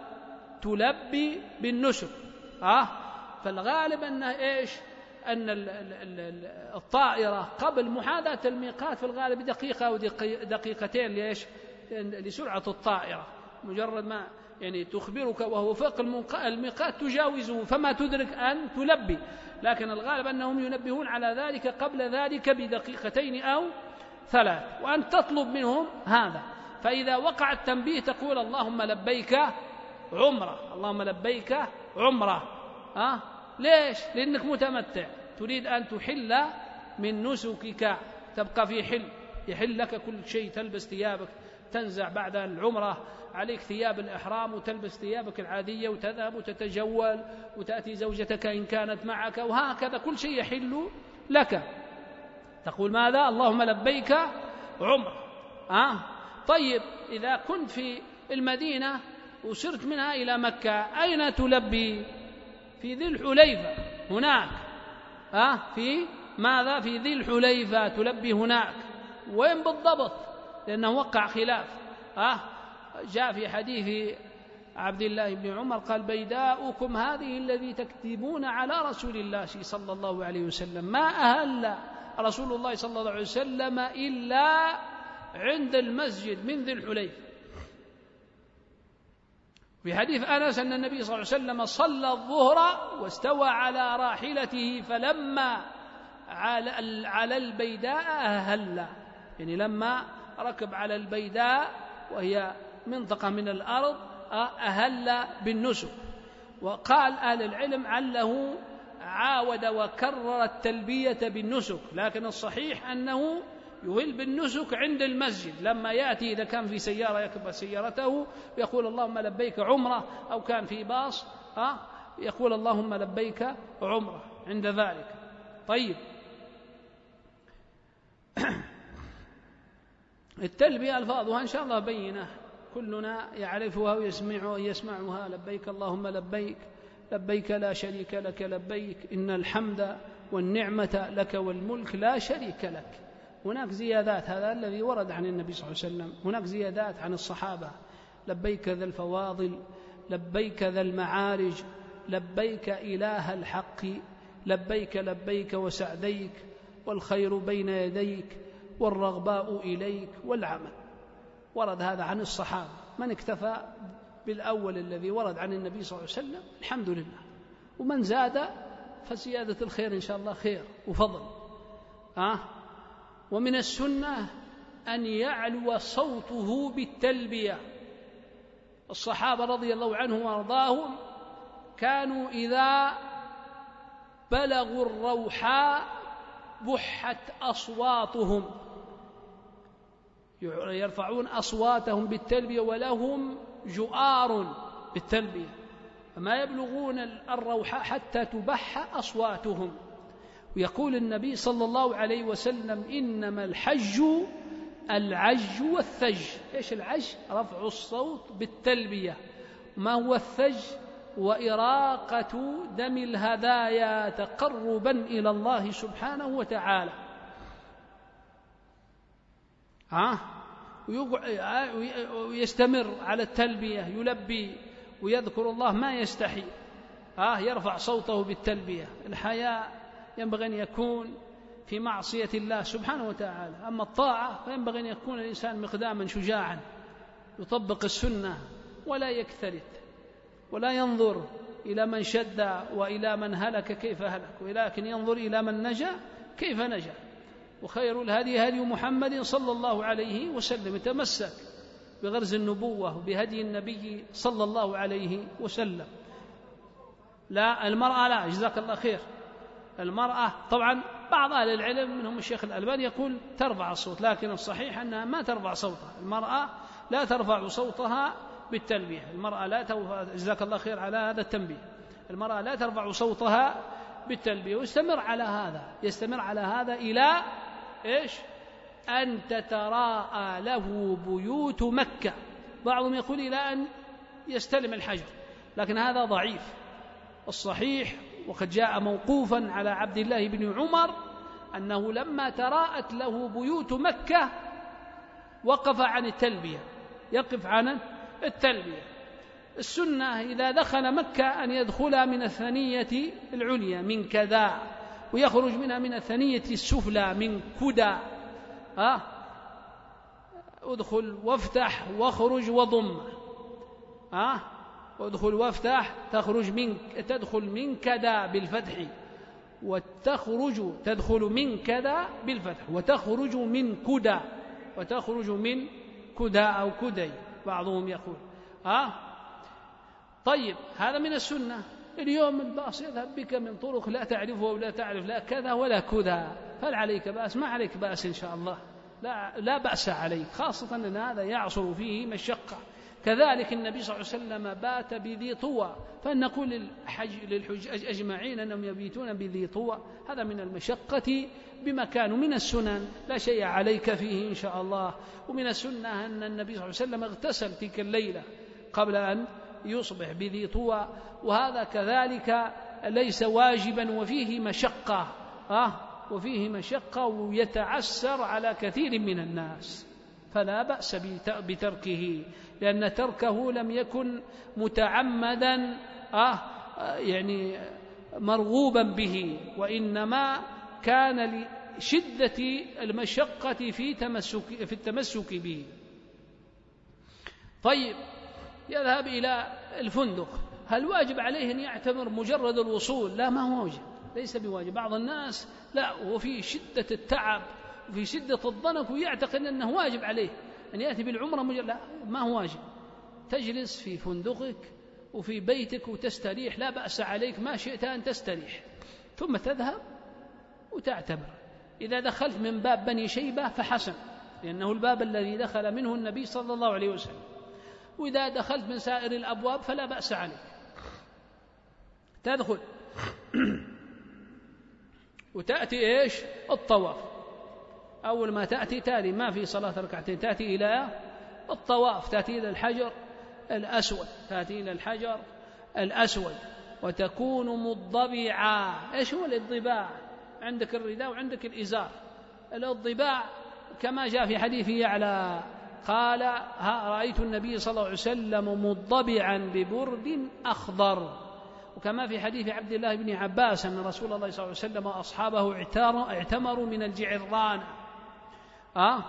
تلبي بالنسك أه؟ فالغالب أن إيش أن الطائرة قبل محاذاة الميقات في الغالب دقيقة أو دقيقتين ليش؟ لسرعة الطائرة، مجرد ما يعني تخبرك وهو فوق الميقات تجاوزه فما تدرك أن تلبي. لكن الغالب أنهم ينبهون على ذلك قبل ذلك بدقيقتين أو ثلاث، وأن تطلب منهم هذا. فإذا وقع التنبيه تقول اللهم لبيك عمرة، اللهم لبيك عمرة أه؟ ليش؟ لأنك متمتع، تريد أن تحل من نسكك، تبقى في حل، يحل لك كل شيء، تلبس ثيابك، تنزع بعد العمرة عليك ثياب الإحرام وتلبس ثيابك العادية وتذهب وتتجول وتأتي زوجتك إن كانت معك، وهكذا كل شيء يحل لك. تقول ماذا؟ اللهم لبيك عمرة آه؟ طيب إذا كنت في المدينة وسرت منها إلى مكة أين تلبي؟ في ذي الحليفة هناك آه؟ في ماذا؟ في ذي الحليفة تلبي هناك. وين بالضبط؟ لأنه وقع خلاف آه؟ جاء في حديث عبد الله بن عمر قال بيداؤكم هذه الذي تكتبون على رسول الله صلى الله عليه وسلم، ما أهل رسول الله صلى الله عليه وسلم إلا عند المسجد من ذي الحليفة. في حديث أنس أن النبي صلى الله عليه وسلم صلى الظهر واستوى على راحلته فلما على البيداء أهل، يعني لما ركب على البيداء وهي منطقة من الأرض أهل بالنسك. وقال أهل العلم عله عاود وكرر التلبية بالنسك، لكن الصحيح أنه يهل بالنسك عند المسجد لما يأتي، إذا كان في سيارة يركب سيارته يقول اللهم لبيك عمرة، أو كان في باص يقول اللهم لبيك عمرة عند ذلك. طيب التلبية ألفاظها إن شاء الله بينة كلنا يعرفها ويسمعها، لبيك اللهم لبيك، لبيك لا شريك لك لبيك، إن الحمد والنعمة لك والملك لا شريك لك. هناك زيادات، هذا الذي ورد عن النبي صلى الله عليه وسلم، هناك زيادات عن الصحابة، لبيك ذا الفواضل، لبيك ذا المعارج، لبيك إله الحق، لبيك لبيك وسعديك، والخير بين يديك، والرغباء إليك، والعمل. ورد هذا عن الصحابة. من اكتفى بالأول الذي ورد عن النبي صلى الله عليه وسلم الحمد لله، ومن زاد فزيادة الخير إن شاء الله خير وفضل آه؟ ومن السنة أن يعلو صوته بالتلبية. الصحابة رضي الله عنهم وارضاهم كانوا إذا بلغوا الروحاء بحت أصواتهم، يرفعون أصواتهم بالتلبية ولهم جؤار بالتلبية، فما يبلغون الروحاء حتى تبح أصواتهم. ويقول النبي صلى الله عليه وسلم إنما الحج العج والثج. إيش العج؟ رفع الصوت بالتلبية. ما هو الثج؟ وإراقة دم الهدايا تقربا إلى الله سبحانه وتعالى. ها؟ ويستمر على التلبية، يلبي ويذكر الله ما يستحي، ها؟ يرفع صوته بالتلبية. الحياء ينبغي أن يكون في معصية الله سبحانه وتعالى، أما الطاعة فينبغي أن يكون الإنسان مقداما شجاعا يطبق السنة ولا يكترث ولا ينظر إلى من شد وإلى من هلك كيف هلك، ولكن ينظر إلى من نجا كيف نجا. وخير الهدي هدي محمد صلى الله عليه وسلم، يتمسك بغرز النبوة وبهدي النبي صلى الله عليه وسلم. لا المرأة لا، جزاك الله خير. المرأة طبعا بعض أهل العلم منهم الشيخ الألباني يقول ترفع الصوت، لكن الصحيح أنها ما ترفع صوتها. المرأة لا ترفع صوتها بالتلبية. المرأة لا ترفع، جزاك الله خير على هذا التنبيه. المرأة لا ترفع صوتها بالتلبية، ويستمر على هذا، يستمر على هذا إلى إيش؟ أن تتراءى له بيوت مكة. بعضهم يقول إلى أن يستلم الحجر، لكن هذا ضعيف. الصحيح وقد جاء موقوفا على عبد الله بن عمر أنه لما تراءت له بيوت مكة وقف عن التلبية، يقف عن التلبية. السنة إذا دخل مكة أن يدخلها من الثنية العليا من كذا، ويخرج منها من الثنية السفلى من كدى. ها؟ ادخل وافتح واخرج وضم. ها؟ ادخل وافتح تخرج من تدخل من كذا بالفتح، وتخرج تدخل من كذا بالفتح، وتخرج من كدى، وتخرج من كدى أو كدي بعضهم يقول. ها؟ طيب هذا من السنة. اليوم الباص يذهب بك من طرق لا تعرفه ولا تعرف لا كذا ولا كذا، هل عليك بأس؟ ما عليك بأس إن شاء الله، لا, لا بأس عليك، خاصة أن هذا يعصر فيه مشقة. كذلك النبي صلى الله عليه وسلم بات بذي طوى، فنقول للحج للحجاج أجمعين أنهم يبيتون بذي طوى، هذا من المشقة بمكان. من السنن لا شيء عليك فيه إن شاء الله. ومن السنة أن النبي صلى الله عليه وسلم اغتسل تلك الليلة قبل أن يصبح بذي طوى، وهذا كذلك ليس واجبا وفيه مشقة. آه وفيه مشقة ويتعسر على كثير من الناس، فلا بأس بتركه، لأن تركه لم يكن متعمدا آه يعني مرغوبا به، وإنما كان لشدة المشقة في تمسك في التمسك به. طيب يذهب إلى الفندق، هل واجب عليه أن يعتمر مجرد الوصول؟ لا، ما هو واجب، ليس بواجب. بعض الناس لا، وفي شدة التعب وفي شدة الضنك ويعتقد أنه واجب عليه أن يأتي بالعمرة مجرد. لا، ما هو واجب. تجلس في فندقك وفي بيتك وتستريح، لا بأس عليك، ما شئت أن تستريح، ثم تذهب وتعتبر. إذا دخلت من باب بني شيبة فحسن، لأنه الباب الذي دخل منه النبي صلى الله عليه وسلم. وإذا دخلت من سائر الأبواب فلا بأس عليك. تدخل وتأتي إيش؟ الطواف. أول ما تأتي تالي ما في صلاة ركعتين، تأتي إلى الطواف، تأتي إلى الحجر الأسود، تأتي إلى الحجر الأسود وتكون مضبعا. إيش هو الضباع؟ عندك الرداء وعندك الإزار. الضباع كما جاء في حديث يعلى قال ها رأيت النبي صلى الله عليه وسلم مضبعا ببرد أخضر، وكما في حديث عبد الله بن عباس أن رسول الله صلى الله عليه وسلم وأصحابه اعتمروا من الجعران أه؟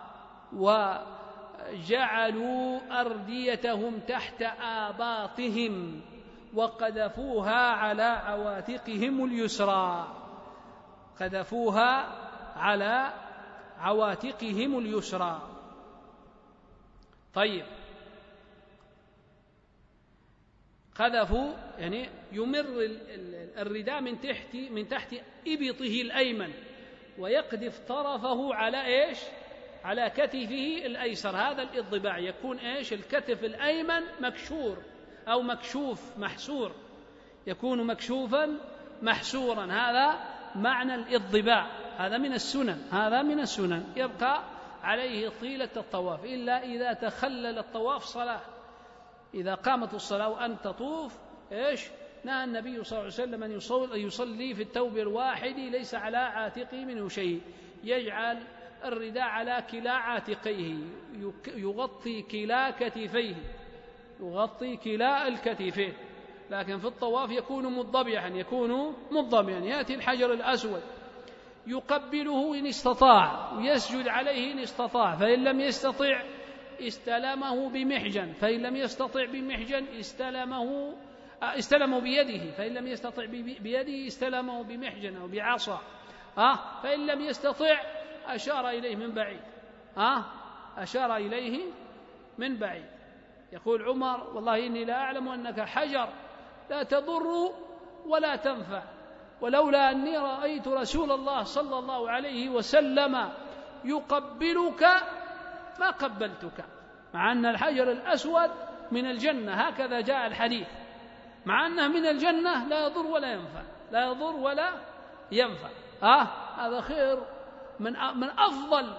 وجعلوا أرديتهم تحت آباطهم وقذفوها على عواتقهم اليسرى، قذفوها على عواتقهم اليسرى. طيب قذفوا يعني يمر الرداء من تحت من تحت إبطه الأيمن ويقذف طرفه على إيش؟ على كتفه الأيسر. هذا الإضباع يكون إيش؟ الكتف الأيمن مكشور أو مكشوف محسور، يكون مكشوفا محسورا، هذا معنى الإضباع، هذا من السنن، هذا من السنن يبقى عليه طيلة الطواف، إلا إذا تخلل الطواف صلاة. إذا قامت الصلاة وأن تطوف إيش؟ نهى النبي صلى الله عليه وسلم أن يصلي في الثوب الواحد ليس على عاتقه منه شيء، يجعل الرداء على كلا عاتقيه، يغطي كلا كتفيه، يغطي كلا الكتفين، لكن في الطواف يكون مضبعا، يكون مضبعا. يأتي الحجر الأسود يقبله إن استطاع، ويسجد عليه إن استطاع، فإن لم يستطع استلمه بمحجن، فإن لم يستطع بمحجن استلمه استلمه بيده، فإن لم يستطع بيده استلمه بمحجن أو بعصا، آه فإن لم يستطع أشار إليه من بعيد، آه أشار إليه من بعيد. يقول عمر: والله إني لا أعلم أنك حجر لا تضر ولا تنفع، ولولا أني رأيت رسول الله صلى الله عليه وسلم يقبلك ما قبلتك. مع أن الحجر الأسود من الجنة، هكذا جاء الحديث، مع أنه من الجنة لا يضر ولا ينفع، لا يضر ولا ينفع. آه هذا خير من من أفضل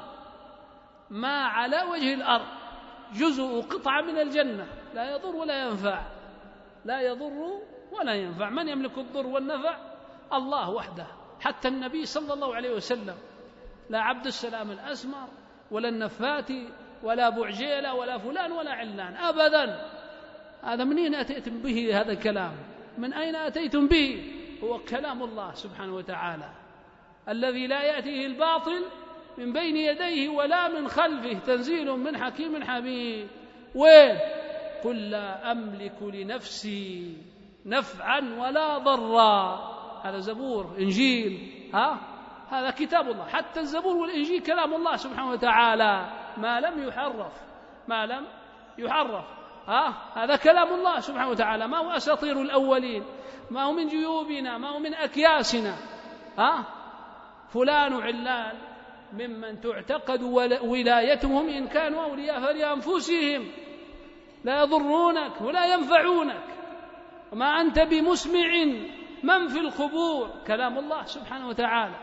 ما على وجه الأرض، جزء قطعة من الجنة، لا يضر ولا ينفع، لا يضر ولا ينفع. من يملك الضر والنفع؟ الله وحده. حتى النبي صلى الله عليه وسلم، لا عبد السلام الأسمر ولا النفاتي ولا بعجيلة ولا فلان ولا علان أبدا. هذا منين أتيتم به هذا الكلام؟ من أين أتيتم به؟ هو كلام الله سبحانه وتعالى الذي لا يأتيه الباطل من بين يديه ولا من خلفه، تنزيل من حكيم حميد. وين؟ قل لا أملك لنفسي نفعا ولا ضرا. هذا زبور، إنجيل، ها هذا كتاب الله. حتى الزبور والإنجيل كلام الله سبحانه وتعالى ما لم يحرف، ما لم يحرف. ها هذا كلام الله سبحانه وتعالى، ما هو أساطير الأولين، ما هو من جيوبنا، ما هو من أكياسنا. ها فلان علان ممن تعتقد ولايتهم إن كانوا أولياء فلأنفسهم لا يضرونك ولا ينفعونك، وما أنت بمسمع من في القبور. كلام الله سبحانه وتعالى.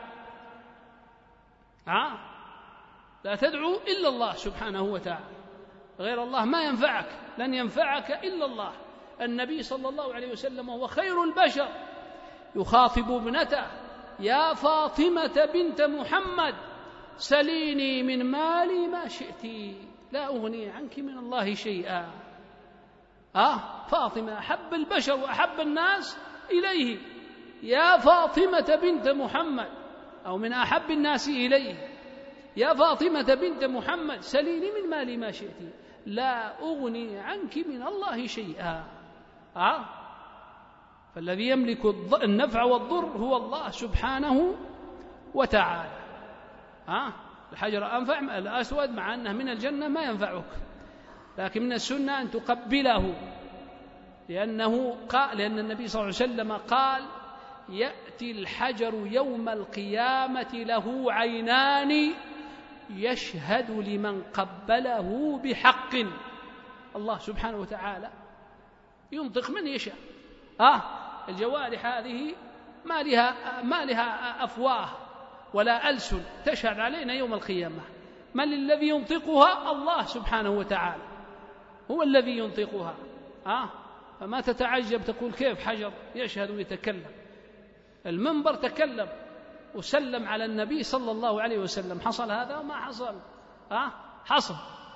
ها لا تدعو إلا الله سبحانه وتعالى، غير الله ما ينفعك، لن ينفعك إلا الله. النبي صلى الله عليه وسلم وهو خير البشر يخاطب ابنته: يا فاطمة بنت محمد سليني من مالي ما شئت لا أغني عنك من الله شيئا. آه فاطمة أحب البشر وأحب الناس إليه، يا فاطمة بنت محمد، أو من أحب الناس إليه، يا فاطمة بنت محمد سليني من مالي ما شئت لا أغني عنك من الله شيئا. آه فالذي يملك النفع والضر هو الله سبحانه وتعالى. آه الحجر أنفع الأسود مع أنه من الجنة ما ينفعك، لكن من السنة أن تقبله، لأنه قال، لأن النبي صلى الله عليه وسلم قال: يأتي الحجر يوم القيامة له عينان يشهد لمن قبله بحق. الله سبحانه وتعالى ينطق من يشاء. آه الجوارح هذه ما لها, ما لها أفواه ولا ألسن تشهد علينا يوم القيامة. من الذي ينطقها؟ الله سبحانه وتعالى هو الذي ينطقها. آه فما تتعجب تقول كيف حجر يشهد ويتكلم؟ المنبر تكلم وسلم على النبي صلى الله عليه وسلم. حصل هذا وما حصل؟ آه حصل.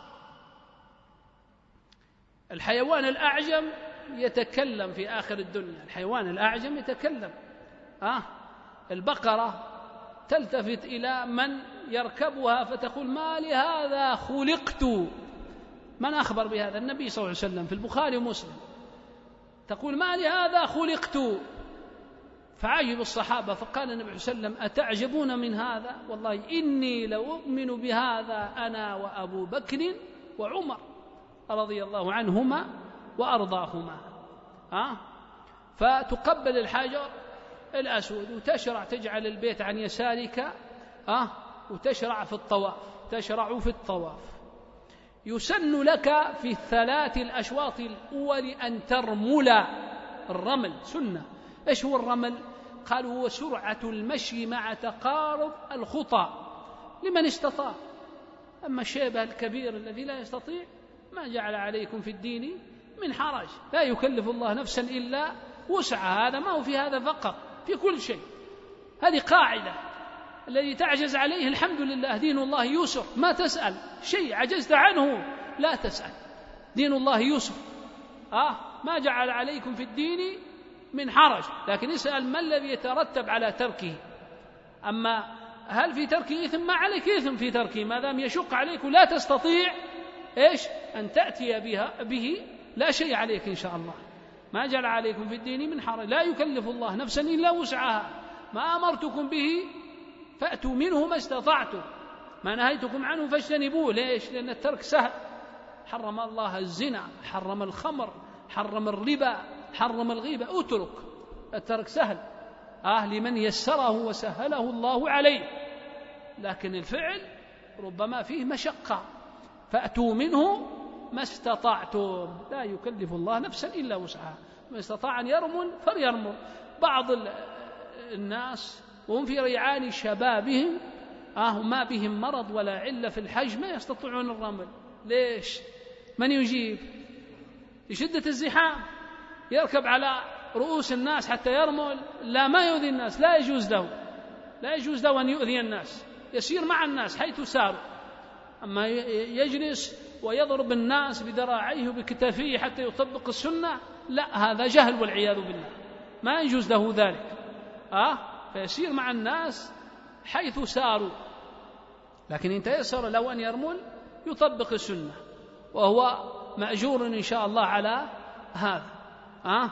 الحيوان الأعجم يتكلم في آخر الدنيا، الحيوان الأعجم يتكلم. آه البقرة تلتفت إلى من يركبها فتقول: ما لهذا خلقت. من أخبر بهذا؟ النبي صلى الله عليه وسلم في البخاري ومسلم. تقول: ما لهذا خلقت. فعجب الصحابة، فقال النبي صلى الله عليه وسلم: أتعجبون من هذا؟ والله إني لأؤمن بهذا أنا وأبو بكر وعمر رضي الله عنهما وأرضاهما. أه؟ فتقبل الحجر الأسود وتشرع، تجعل البيت عن يسارك، أه؟ وتشرع في الطواف، تشرع في الطواف. يسن لك في الثلاث الأشواط الأول أن ترمل. الرمل سنة. إيش هو الرمل؟ قالوا هو سرعة المشي مع تقارب الخطى لمن استطاع. أما الشيبة الكبير الذي لا يستطيع ما جعل عليكم في الدين من حرج، لا يكلف الله نفسا إلا وسعها. هذا ما هو في هذا فقط، في كل شيء. هذه قاعدة، الذي تعجز عليه الحمد لله، دين الله يسر، ما تسأل شيء عجزت عنه لا تسأل، دين الله يسر. آه ما جعل عليكم في الدين من حرج، لكن اسأل ما الذي يترتب على تركه. أما هل في تركه إثم؟ ما عليك إثم في تركه ما دام يشق عليك ولا تستطيع إيش أن تأتي بها به، لا شيء عليك إن شاء الله. ما جعل عليكم في الدين من حرج، لا يكلف الله نفسا إلا وسعها، ما أمرتكم به فأتوا منه ما استطعتم، ما نهيتكم عنه فاجتنبوه. ليش؟ لأن الترك سهل. حرم الله الزنا، حرم الخمر، حرم الربا، حرم الغيبة، اترك. الترك سهل آه لمن يسره وسهله الله عليه، لكن الفعل ربما فيه مشقة. فأتوا منه ما استطعتم، لا يكلف الله نفسا إلا وسعها، من استطاع أن يرمل فليرمل. بعض الناس وهم في ريعان شبابهم آه ما بهم مرض ولا علة في الحج ما يستطيعون الرمل. ليش؟ من يجيب؟ لشدة الزحام يركب على رؤوس الناس حتى يرمل، لا ما يؤذي الناس، لا يجوز له، لا يجوز له أن يؤذي الناس، يسير مع الناس حيث ساروا. أما يجلس ويضرب الناس بذراعيه وبكتافيه حتى يطبق السنة، لا، هذا جهل والعياذ بالله، ما يجوز له ذلك. آه فيسير مع الناس حيث ساروا، لكن إن تيسر له أن يرمل يطبق السنة، وهو مأجور إن شاء الله على هذا. آه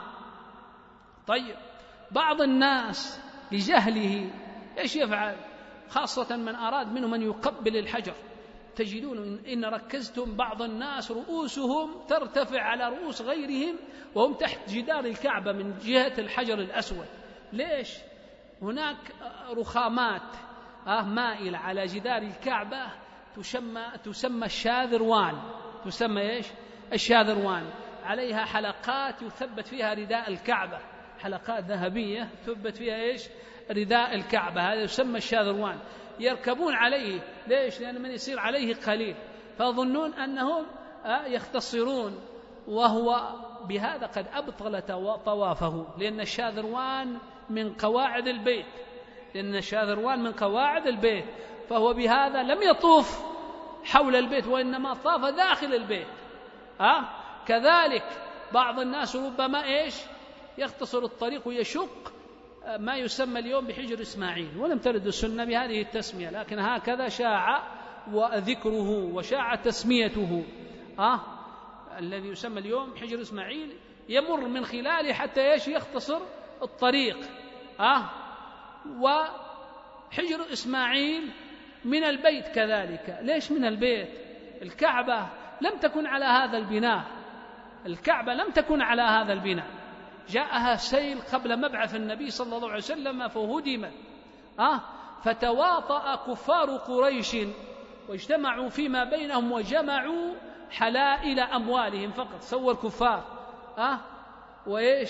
طيب، بعض الناس لجهله إيش يفعل؟ خاصة من أراد منهم أن يقبل الحجر، تجدون إن ركزتم بعض الناس رؤوسهم ترتفع على رؤوس غيرهم وهم تحت جدار الكعبة من جهة الحجر الأسود. ليش؟ هناك رخامات آه مائلة على جدار الكعبة تسمى تسمى الشاذروان، تسمى إيش؟ الشاذروان، عليها حلقات يثبت فيها رداء الكعبة، حلقات ذهبية ثبت فيها إيش؟ رداء الكعبة، هذا يسمى الشاذروان. يركبون عليه. ليش؟ لأن من يصير عليه قليل، فظنون أنهم يختصرون، وهو بهذا قد أبطل طوافه، لأن الشاذروان من قواعد البيت، لأن الشاذروان من قواعد البيت، فهو بهذا لم يطوف حول البيت وإنما طاف داخل البيت. أه؟ كذلك بعض الناس ربما إيش؟ يختصر الطريق ويشق ما يسمى اليوم بحجر إسماعيل، ولم ترد السنة بهذه التسمية، لكن هكذا شاع وذكره وشاع تسميته. آه الذي يسمى اليوم حجر إسماعيل يمر من خلاله حتى إيش؟ يختصر الطريق. آه وحجر إسماعيل من البيت كذلك. ليش من البيت؟ الكعبة لم تكن على هذا البناء، الكعبة لم تكن على هذا البناء، جاءها سيل قبل مبعث النبي صلى الله عليه وسلم فهدمت. آه فتواطأ كفار قريش واجتمعوا فيما بينهم وجمعوا حلائل أموالهم فقط، سوى الكفار آه وإيش؟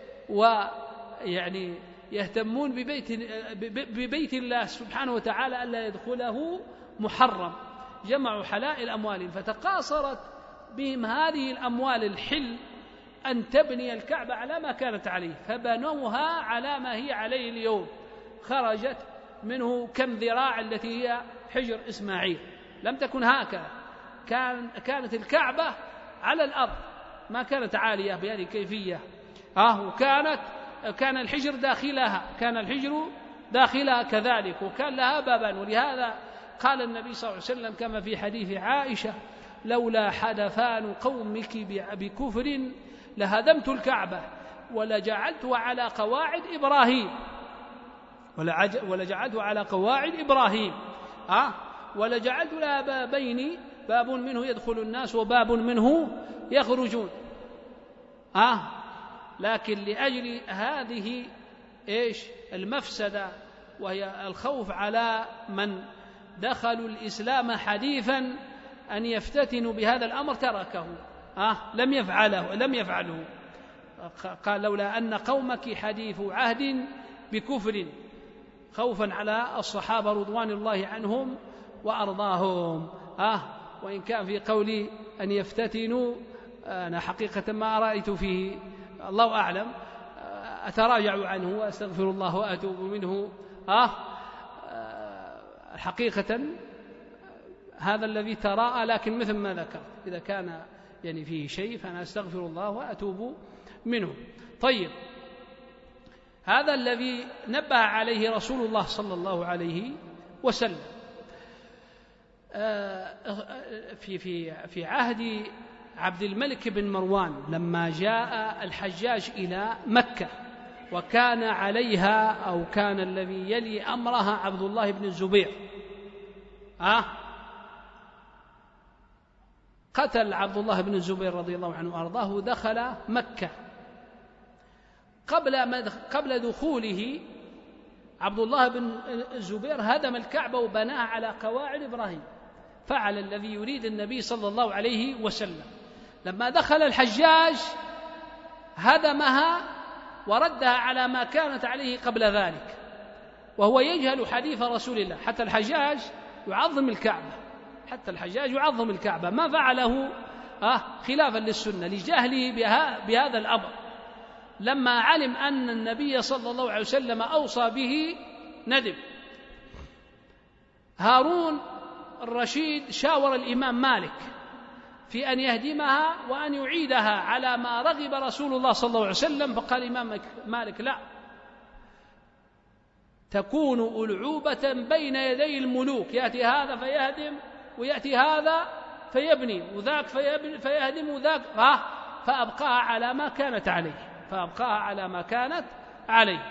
ويعني يهتمون ببيت, ببيت الله سبحانه وتعالى ألا يدخله محرم، جمعوا حلائل أموالهم، فتقاصرت بهم هذه الأموال الحل أن تبني الكعبة على ما كانت عليه، فبنوها على ما هي عليه اليوم، خرجت منه كم ذراع التي هي حجر إسماعيل. لم تكن هكذا، كان كانت الكعبة على الأرض، ما كانت عالية بهذه الكيفية. آه وكانت كان الحجر داخلها، كان الحجر داخلها كذلك، وكان لها بابا. ولهذا قال النبي صلى الله عليه وسلم كما في حديث عائشة: لولا حدثان قومك بكفر لهدمت الكعبة ولجعلتها على قواعد إبراهيم ولجعلتها على قواعد إبراهيم أه؟ ولجعلت لها بابين، باب منه يدخل الناس وباب منه يخرجون. أه؟ لكن لأجل هذه إيش المفسدة، وهي الخوف على من دخلوا الإسلام حديثا أن يفتتنوا بهذا الأمر تركه. آه لم يفعله لم يفعله قال: لولا أن قومك حديث عهد بكفر خوفا على الصحابة رضوان الله عنهم وأرضاهم. آه وإن كان في قولي أن يفتتنوا أنا حقيقة ما رأيت فيه، الله أعلم، أتراجع عنه وأستغفر الله وأتوب منه. آه حقيقة هذا الذي تراءى، لكن مثل ما ذكر إذا كان يعني فيه شيء فأنا أستغفر الله وأتوب منه. طيب، هذا الذي نبه عليه رسول الله صلى الله عليه وسلم. في في في عهد عبد الملك بن مروان لما جاء الحجاج إلى مكة، وكان عليها أو كان الذي يلي أمرها عبد الله بن الزبير، أه قتل عبد الله بن الزبير رضي الله عنه وأرضاه، دخل مكة. قبل قبل دخوله عبد الله بن الزبير هدم الكعبة وبناها على قواعد إبراهيم، فعل الذي يريد النبي صلى الله عليه وسلم. لما دخل الحجاج هدمها وردها على ما كانت عليه قبل ذلك، وهو يجهل حديث رسول الله. حتى الحجاج يعظم الكعبة، حتى الحجاج يعظم الكعبة، ما فعله آه خلافا للسنة لجهله بها بهذا الأمر. لما علم أن النبي صلى الله عليه وسلم أوصى به ندم. هارون الرشيد شاور الإمام مالك في أن يهدمها وأن يعيدها على ما رغب رسول الله صلى الله عليه وسلم، فقال الإمام مالك لا، تكون ألعوبة بين يدي الملوك، يأتي هذا فيهدم ويأتي هذا فيبني وذاك فيهدم وذاك، فأبقاها على ما كانت عليه فأبقاها على ما كانت عليه.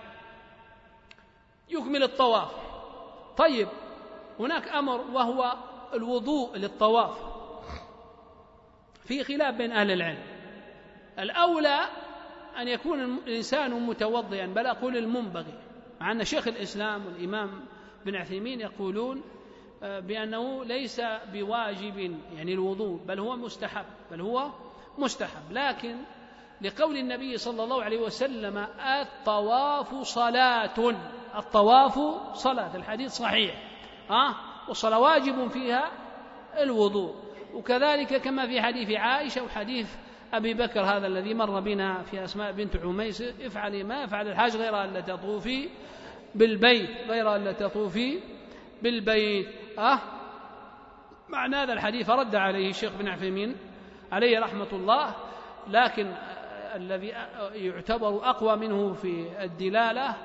يكمل الطواف. طيب، هناك أمر وهو الوضوء للطواف، في خلاف بين أهل العلم. الأولى أن يكون الإنسان متوضئا، بل أقول المنبغي، مع أن شيخ الإسلام والإمام بن عثيمين يقولون بأنه ليس بواجب يعني الوضوء، بل هو مستحب بل هو مستحب لكن لقول النبي صلى الله عليه وسلم الطواف صلاة، الطواف صلاة، الحديث صحيح، آه والصلاة واجب فيها الوضوء. وكذلك كما في حديث عائشة وحديث أبي بكر هذا الذي مر بنا في أسماء بنت عميس، افعلي ما يفعل الحاج غير أن لا تطوفي بالبيت غير أن لا تطوفي بالبيت. آه معنى هذا الحديث رد عليه الشيخ بن عثيمين عليه رحمة الله، لكن الذي يعتبر أقوى منه في الدلالة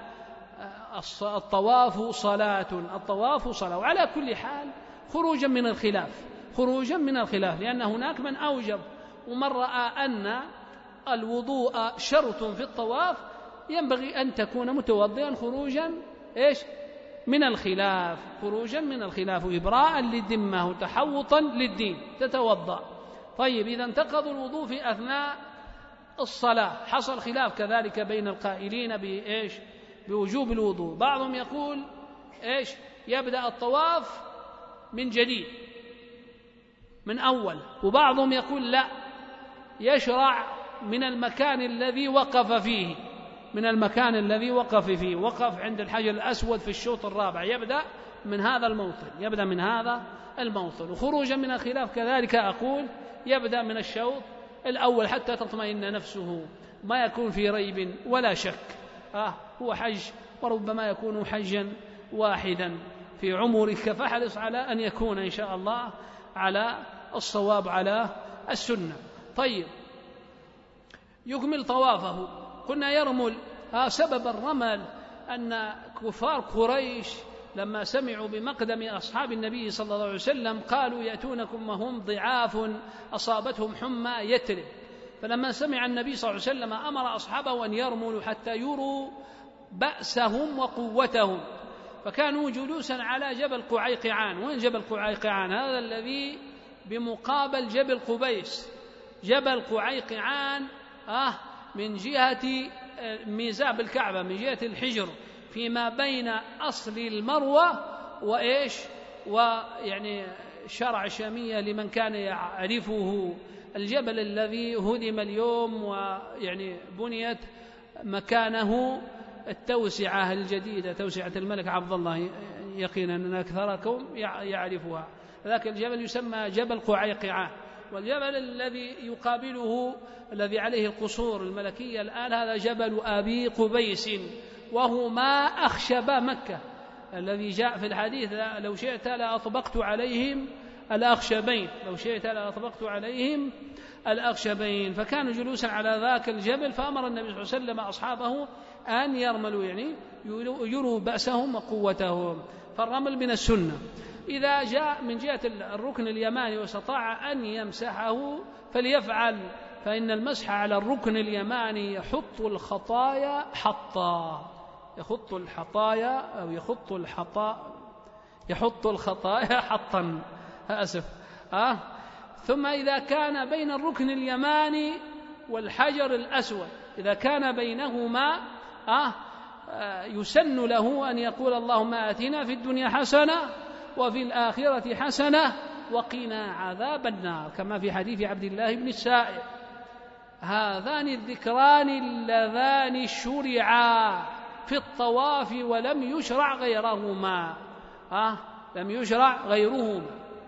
الطواف صلاة، الطواف صلاة. وعلى كل حال خروجا من الخلاف خروجا من الخلاف لأن هناك من أوجب ومن رأى أن الوضوء شرط في الطواف، ينبغي أن تكون متوضئا خروجا إيش من الخلاف خروجا من الخلاف إبراء للذمة وتحوطا للدين تتوضأ. طيب، إذا انتقض الوضوء في أثناء الصلاة، حصل خلاف كذلك بين القائلين بإيش بوجوب الوضوء. بعضهم يقول إيش يبدأ الطواف من جديد من أول، وبعضهم يقول لا، يشرع من المكان الذي وقف فيه من المكان الذي وقف فيه وقف عند الحجر الأسود في الشوط الرابع، يبدأ من هذا الموطن يبدأ من هذا الموطن. وخروجا من الخلاف كذلك أقول يبدأ من الشوط الأول حتى تطمئن نفسه، ما يكون في ريب ولا شك. آه هو حج وربما يكون حجا واحدا في عمرك، فاحرص على أن يكون إن شاء الله على الصواب على السنة. طيب، يكمل طوافه. قلنا يرمل. آه سبب الرمل أن كفار قريش لما سمعوا بمقدم أصحاب النبي صلى الله عليه وسلم قالوا يأتونكم وهم ضعاف أصابتهم حمى يترب، فلما سمع النبي صلى الله عليه وسلم أمر أصحابه أن يرملوا حتى يروا بأسهم وقوتهم، فكانوا جلوسا على جبل قعيقعان. وين جبل قعيقعان؟ هذا الذي بمقابل جبل قبيس. جبل قعيقعان آه من جهة ميزاب الكعبة، من جهة الحجر، فيما بين أصل المروة وإيش ويعني شرع شامية لمن كان يعرفه، الجبل الذي هدم اليوم ويعني بنيت مكانه التوسعة الجديدة، توسعة الملك عبد الله، يقينا أن أكثركم يعرفها. ذاك الجبل يسمى جبل قعيقعة، والجبل الذي يقابله الذي عليه القصور الملكية الآن هذا جبل أبي قبيس، وهو ما أخشب مكة، الذي جاء في الحديث لو شئت لأطبقت عليهم الأخشبين، لو شئت لأطبقت عليهم الأخشبين. فكانوا جلوسا على ذاك الجبل، فأمر النبي صلى الله عليه وسلم أصحابه أن يرملوا، يعني يروا بأسهم وقوتهم. فالرمل من السنة. إذا جاء من جهة الركن اليماني واستطاع أن يمسحه فليفعل، فإن المسح على الركن اليماني يحط الخطايا حطا، يخط الحطايا أو يخط الحطا يحط الخطايا حطا، آسف آه. ثم إذا كان بين الركن اليماني والحجر الأسود، إذا كان بينهما آه يسن له أن يقول اللهم آتنا في الدنيا حسنة وفي الآخرة حسنة وقنا عذاب النار، كما في حديث عبد الله بن السائب. هذان الذكران اللذان شرعا في الطواف ولم يشرع غيرهما، آه لم يشرع غيرهما.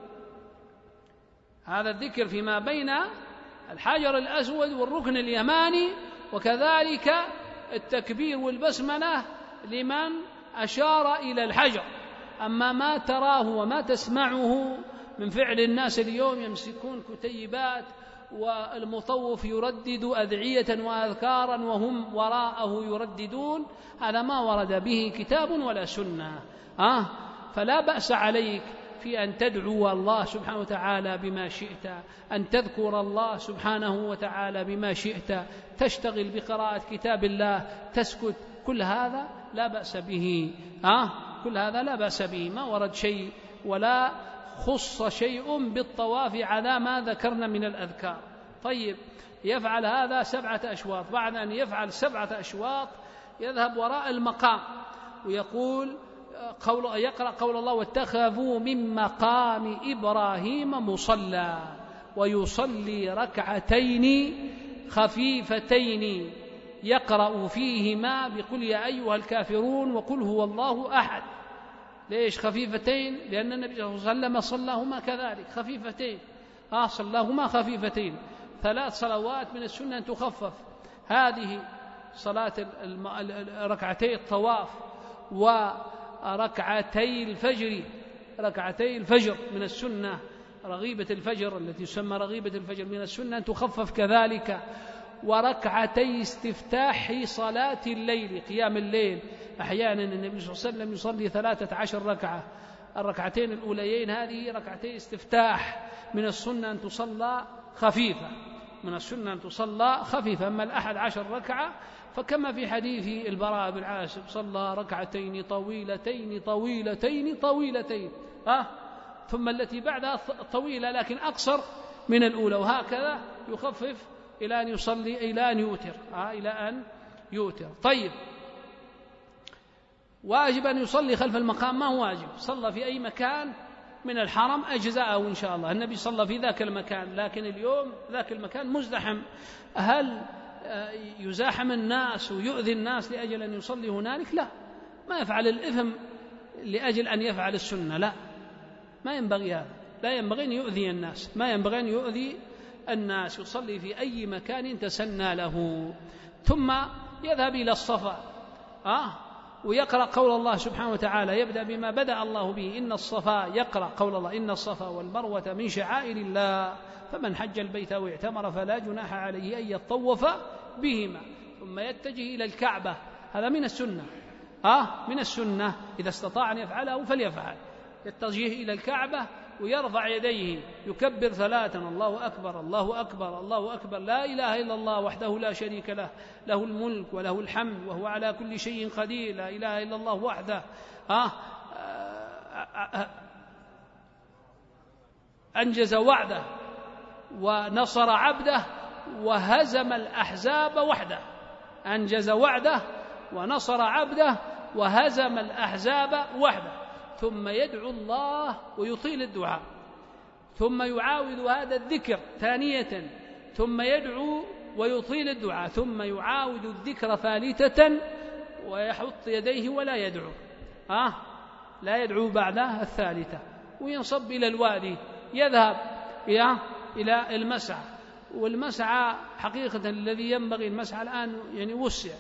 هذا الذكر فيما بين الحجر الأسود والركن اليماني، وكذلك التكبير والبسملة لمن أشار إلى الحجر. أما ما تراه وما تسمعه من فعل الناس اليوم، يمسكون كتيبات والمطوف يردد أدعية وأذكارا وهم وراءه يرددون، هذا ما ورد به كتاب ولا سنة. آه فلا بأس عليك في أن تدعو الله سبحانه وتعالى بما شئت، أن تذكر الله سبحانه وتعالى بما شئت، تشتغل بقراءة كتاب الله، تسكت، كل هذا لا بأس به. آه كل هذا لا بأس به، ما ورد شيء ولا خص شيء بالطواف على ما ذكرنا من الأذكار. طيب، يفعل هذا سبعة أشواط، بعد أن يفعل سبعة أشواط يذهب وراء المقام ويقول قول يقرأ قول الله واتخذوا من مقام إبراهيم مصلى، ويصلي ركعتين خفيفتين يقرأ فيهما بقل يا أيها الكافرون وقل هو الله أحد. ليش خفيفتين؟ لأن النبي صلى الله عليه وسلم صلاهما كذلك خفيفتين، آه صلاهما خفيفتين. ثلاث صلوات من السنة أن تخفف، هذه صلاة ركعتي الطواف وركعتي الفجر، ركعتي الفجر من السنة، رغيبة الفجر التي تسمى رغيبة الفجر من السنة أن تخفف كذلك، وركعتي استفتاح صلاة الليل، قيام الليل. أحيانا النبي صلى الله عليه وسلم يصلي ثلاثة عشر ركعة، الركعتين الأوليين هذه ركعتي استفتاح، من السنة أن تصلى خفيفة، من السنة أن تصلى خفيفة. أما الأحد عشر ركعة فكما في حديث البراء بن عازب صلى ركعتين طويلتين طويلتين طويلتين، آه ثم التي بعدها طويلة لكن أقصر من الأولى، وهكذا يخفف إلى أن يصلي إلى أن يوتر، آه إلى أن يوتر. طيب، واجب أن يصلي خلف المقام؟ ما هو واجب، صلى في أي مكان من الحرم أجزاءه إن شاء الله، النبي صلى في ذاك المكان، لكن اليوم ذاك المكان مزدحم، هل يزاحم الناس ويؤذي الناس لأجل أن يصلي هنالك؟ لا، ما يفعل الإثم لأجل أن يفعل السنة، لا، ما ينبغي هذا، لا ينبغي أن يؤذي الناس، ما ينبغي أن يؤذي الناس، يصلي في أي مكان تسنى له. ثم يذهب إلى الصفا آه ويقرأ قول الله سبحانه وتعالى، يبدأ بما بدأ الله به، إن الصفا، يقرأ قول الله إن الصفا والمروة من شعائر الله فمن حج البيت أو اعتمر فلا جناح عليه أن يطوف بهما، ثم يتجه إلى الكعبة، هذا من السنة، آه من السنة، إذا استطاع أن يفعله فليفعل، يتجه إلى الكعبة ويرفع يديه، يكبر ثلاثا، الله أكبر الله أكبر الله أكبر، لا إله إلا الله وحده لا شريك له، له الملك وله الحمد وهو على كل شيء قدير، لا إله إلا الله وحده، آه أنجز وعده ونصر عبده وهزم الأحزاب وحده، أنجز وعده ونصر عبده وهزم الأحزاب وحده. ثم يدعو الله ويطيل الدعاء، ثم يعاود هذا الذكر ثانية، ثم يدعو ويطيل الدعاء، ثم يعاود الذكر ثالثة ويحط يديه ولا يدعو آه لا يدعو بعد الثالثة، وينصب إلى الوادي يذهب إلى المسعى. والمسعى حقيقة الذي ينبغي المسعى الآن يعني وسع،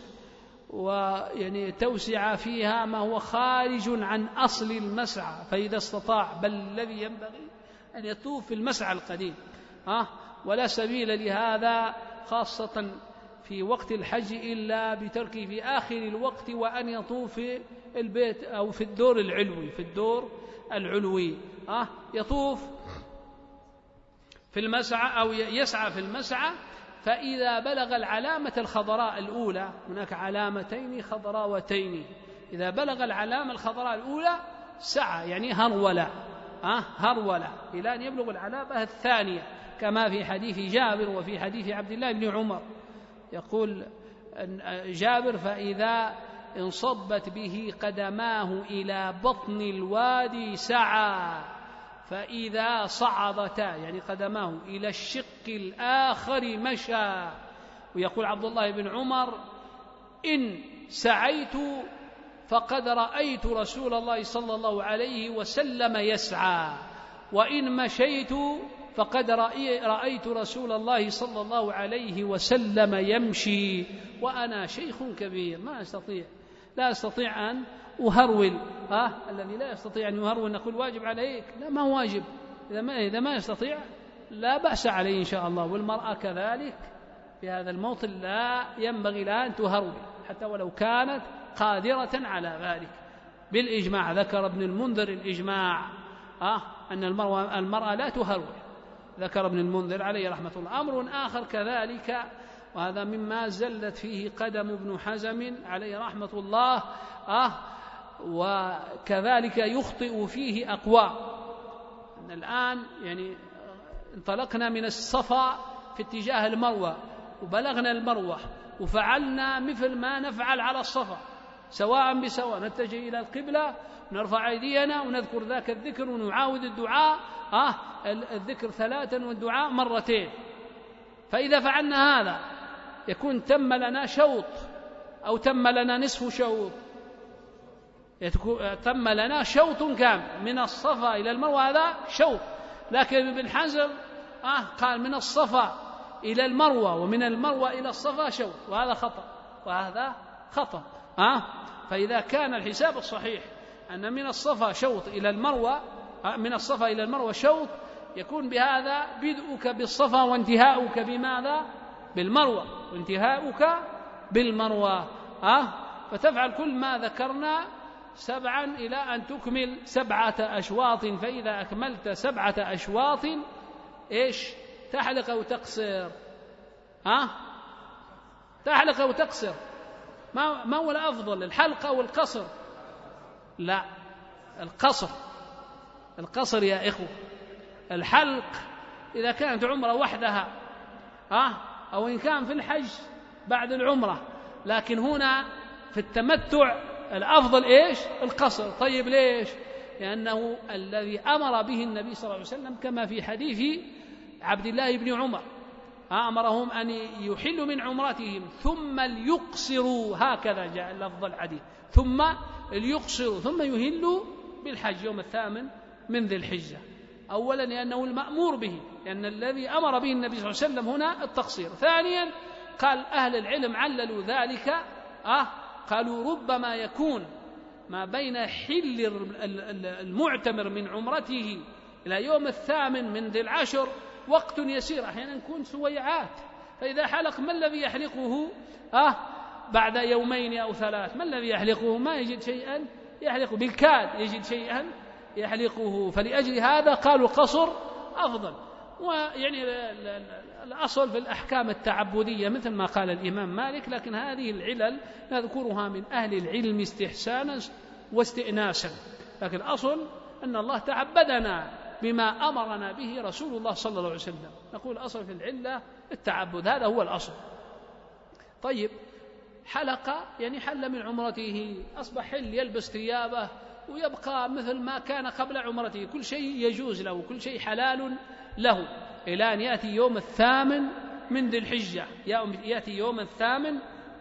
ويعني توسع فيها ما هو خارج عن أصل المسعى، فإذا استطاع، بل الذي ينبغي أن يطوف في المسعى القديم آه ولا سبيل لهذا خاصة في وقت الحج إلا بتركه في آخر الوقت، وأن يطوف في البيت أو في الدور العلوي في الدور العلوي آه يطوف في المسعى أو يسعى في المسعى. فإذا بلغ العلامة الخضراء الأولى، هناك علامتين خضراوتين، إذا بلغ العلامة الخضراء الأولى سعى يعني هرولة آه هرولة إلى أن يبلغ العلامة الثانية، كما في حديث جابر وفي حديث عبد الله بن عمر. يقول جابر: فإذا انصبت به قدماه إلى بطن الوادي سعى، فإذا صعدتا يعني قدماه إلى الشق الآخر مشى. ويقول عبد الله بن عمر: إن سعيت فقد رأيت رسول الله صلى الله عليه وسلم يسعى، وإن مشيت فقد رأيت رسول الله صلى الله عليه وسلم يمشي، وأنا شيخ كبير ما أستطيع لا أستطيع أن أهرول. ها الذي لا يستطيع أن يهرول نقول واجب عليك؟ لا، ما واجب. إذا ما, إذا ما يستطيع لا بأس عليه إن شاء الله. والمرأة كذلك في هذا الموطن لا ينبغي لها أن تهرول حتى ولو كانت قادرة على ذلك بالإجماع. ذكر ابن المنذر الإجماع آه أن المرأة, المرأة لا تهرول، ذكر ابن المنذر عليه رحمة الله. أمر آخر كذلك، وهذا مما زلت فيه قدم ابن حزم عليه رحمة الله آه وكذلك يخطئ فيه أقوام. أن الآن يعني انطلقنا من الصفا في اتجاه المروة وبلغنا المروة وفعلنا مثل ما نفعل على الصفا سواء بسواء، نتجه إلى القبلة ونرفع أيدينا ونذكر ذاك الذكر ونعاود الدعاء آه الذكر ثلاثا والدعاء مرتين. فإذا فعلنا هذا يكون تم لنا شوط أو تم لنا نصف شوط، تم لنا شوط كامل من الصفا إلى المروة، هذا شوط. لكن ابن حزم آه قال من الصفا إلى المروة ومن المروة إلى الصفا شوط، وهذا خطأ وهذا خطأ آه فإذا كان الحساب الصحيح أن من الصفا شوط إلى المروة آه من الصفا إلى المروة شوط، يكون بهذا بدءك بالصفا وانتهاؤك بماذا؟ بالمروة، وانتهاؤك بالمروة آه فتفعل كل ما ذكرنا سبعا إلى أن تكمل سبعة أشواط. فإذا أكملت سبعة أشواط إيش؟ تحلق أو تقصر؟ ها؟ تحلق أو تقصر؟ ما ما هو الأفضل، الحلق أو القصر؟ لا، القصر. القصر يا إخوة. الحلق إذا كانت عمرة وحدها ها أو إن كان في الحج بعد العمرة، لكن هنا في التمتع الأفضل إيش؟ القصر. طيب ليش؟ لأنه الذي أمر به النبي صلى الله عليه وسلم كما في حديث عبد الله بن عمر أمرهم أن يحلوا من عمرتهم ثم ليقصروا، هكذا جاء اللفظ الحديث، ثم ليقصروا ثم يهلوا بالحج يوم الثامن من ذي الحجة. أولا لأنه المأمور به، لأن الذي أمر به النبي صلى الله عليه وسلم هنا التقصير. ثانيا قال أهل العلم عللوا ذلك آه قالوا ربما يكون ما بين حل المعتمر من عمرته إلى يوم الثامن من ذي العشر وقت يسير، أحيانا يكون سويعات، فإذا حلق ما الذي يحلقه آه بعد يومين أو ثلاث؟ ما الذي يحلقه؟ ما يجد شيئا يحلقه، بالكاد يجد شيئا يحلقه. فلأجل هذا قالوا القصر أفضل. ويعني الأصل في الأحكام التعبدية مثل ما قال الإمام مالك، لكن هذه العلل نذكرها من أهل العلم استحسانا واستئناسا، لكن الأصل أن الله تعبدنا بما أمرنا به رسول الله صلى الله عليه وسلم. نقول الأصل في العلة التعبد، هذا هو الأصل. طيب حلق يعني حل من عمرته، أصبح حل، يلبس ثيابه ويبقى مثل ما كان قبل عمرته، كل شيء يجوز له، كل شيء حلال له إلى أن يأتي يوم الثامن من ذي الحجة. يأتي يوم الثامن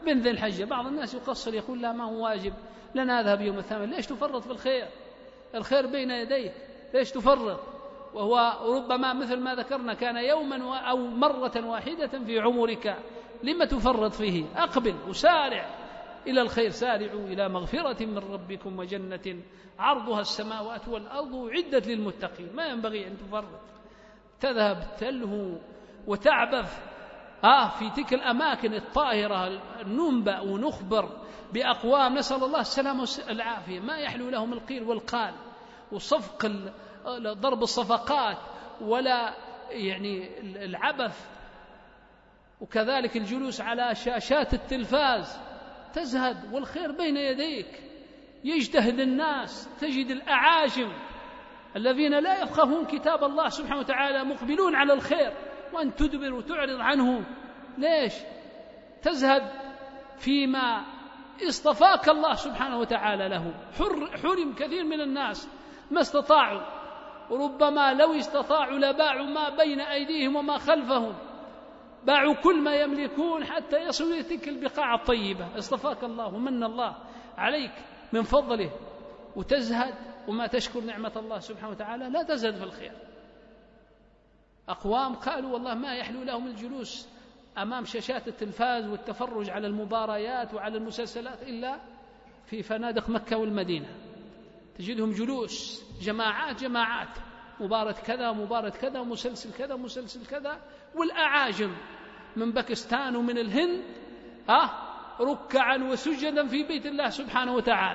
من ذي الحجة. بعض الناس يقصر يقول لا ما هو واجب لن أذهب يوم الثامن. ليش تفرط في الخير؟ الخير بين يديك، ليش تفرط؟ وهو ربما مثل ما ذكرنا كان يوما أو مرة واحدة في عمرك، لما تفرط فيه؟ أقبل وسارع إلى الخير، سارعوا إلى مغفرة من ربكم وجنة عرضها السماوات والأرض أعدت للمتقين. ما ينبغي أن تفرط، تذهب تلهو وتعبث آه في تلك الأماكن الطاهرة، ننبأ ونخبر بأقوام نسأل الله السلامة والعافية ما يحلو لهم القيل والقال وصفق ضرب الصفقات ولا يعني العبث، وكذلك الجلوس على شاشات التلفاز. تزهد والخير بين يديك، يجتهد الناس، تجد الأعاجم الذين لا يفقهون كتاب الله سبحانه وتعالى مقبلون على الخير، وأن تدبر وتعرض عنه. ليش؟ تزهد فيما اصطفاك الله سبحانه وتعالى له. حرم كثير من الناس ما استطاعوا، وربما لو استطاعوا لباعوا ما بين أيديهم وما خلفهم، باعوا كل ما يملكون حتى يصلوا إلى تلك البقاع الطيبة. اصطفاك الله ومن الله عليك من فضله، وتزهد وما تشكر نعمة الله سبحانه وتعالى، لا تزهد في الخير. أقوام قالوا والله ما يحلو لهم الجلوس أمام شاشات التلفاز والتفرج على المباريات وعلى المسلسلات إلا في فنادق مكة والمدينة، تجدهم جلوس جماعات جماعات، مباراة كذا ومباراة كذا ومسلسل كذا ومسلسل كذا. والأعاجم من باكستان ومن الهند آه ركعا وسجدا في بيت الله سبحانه وتعالى.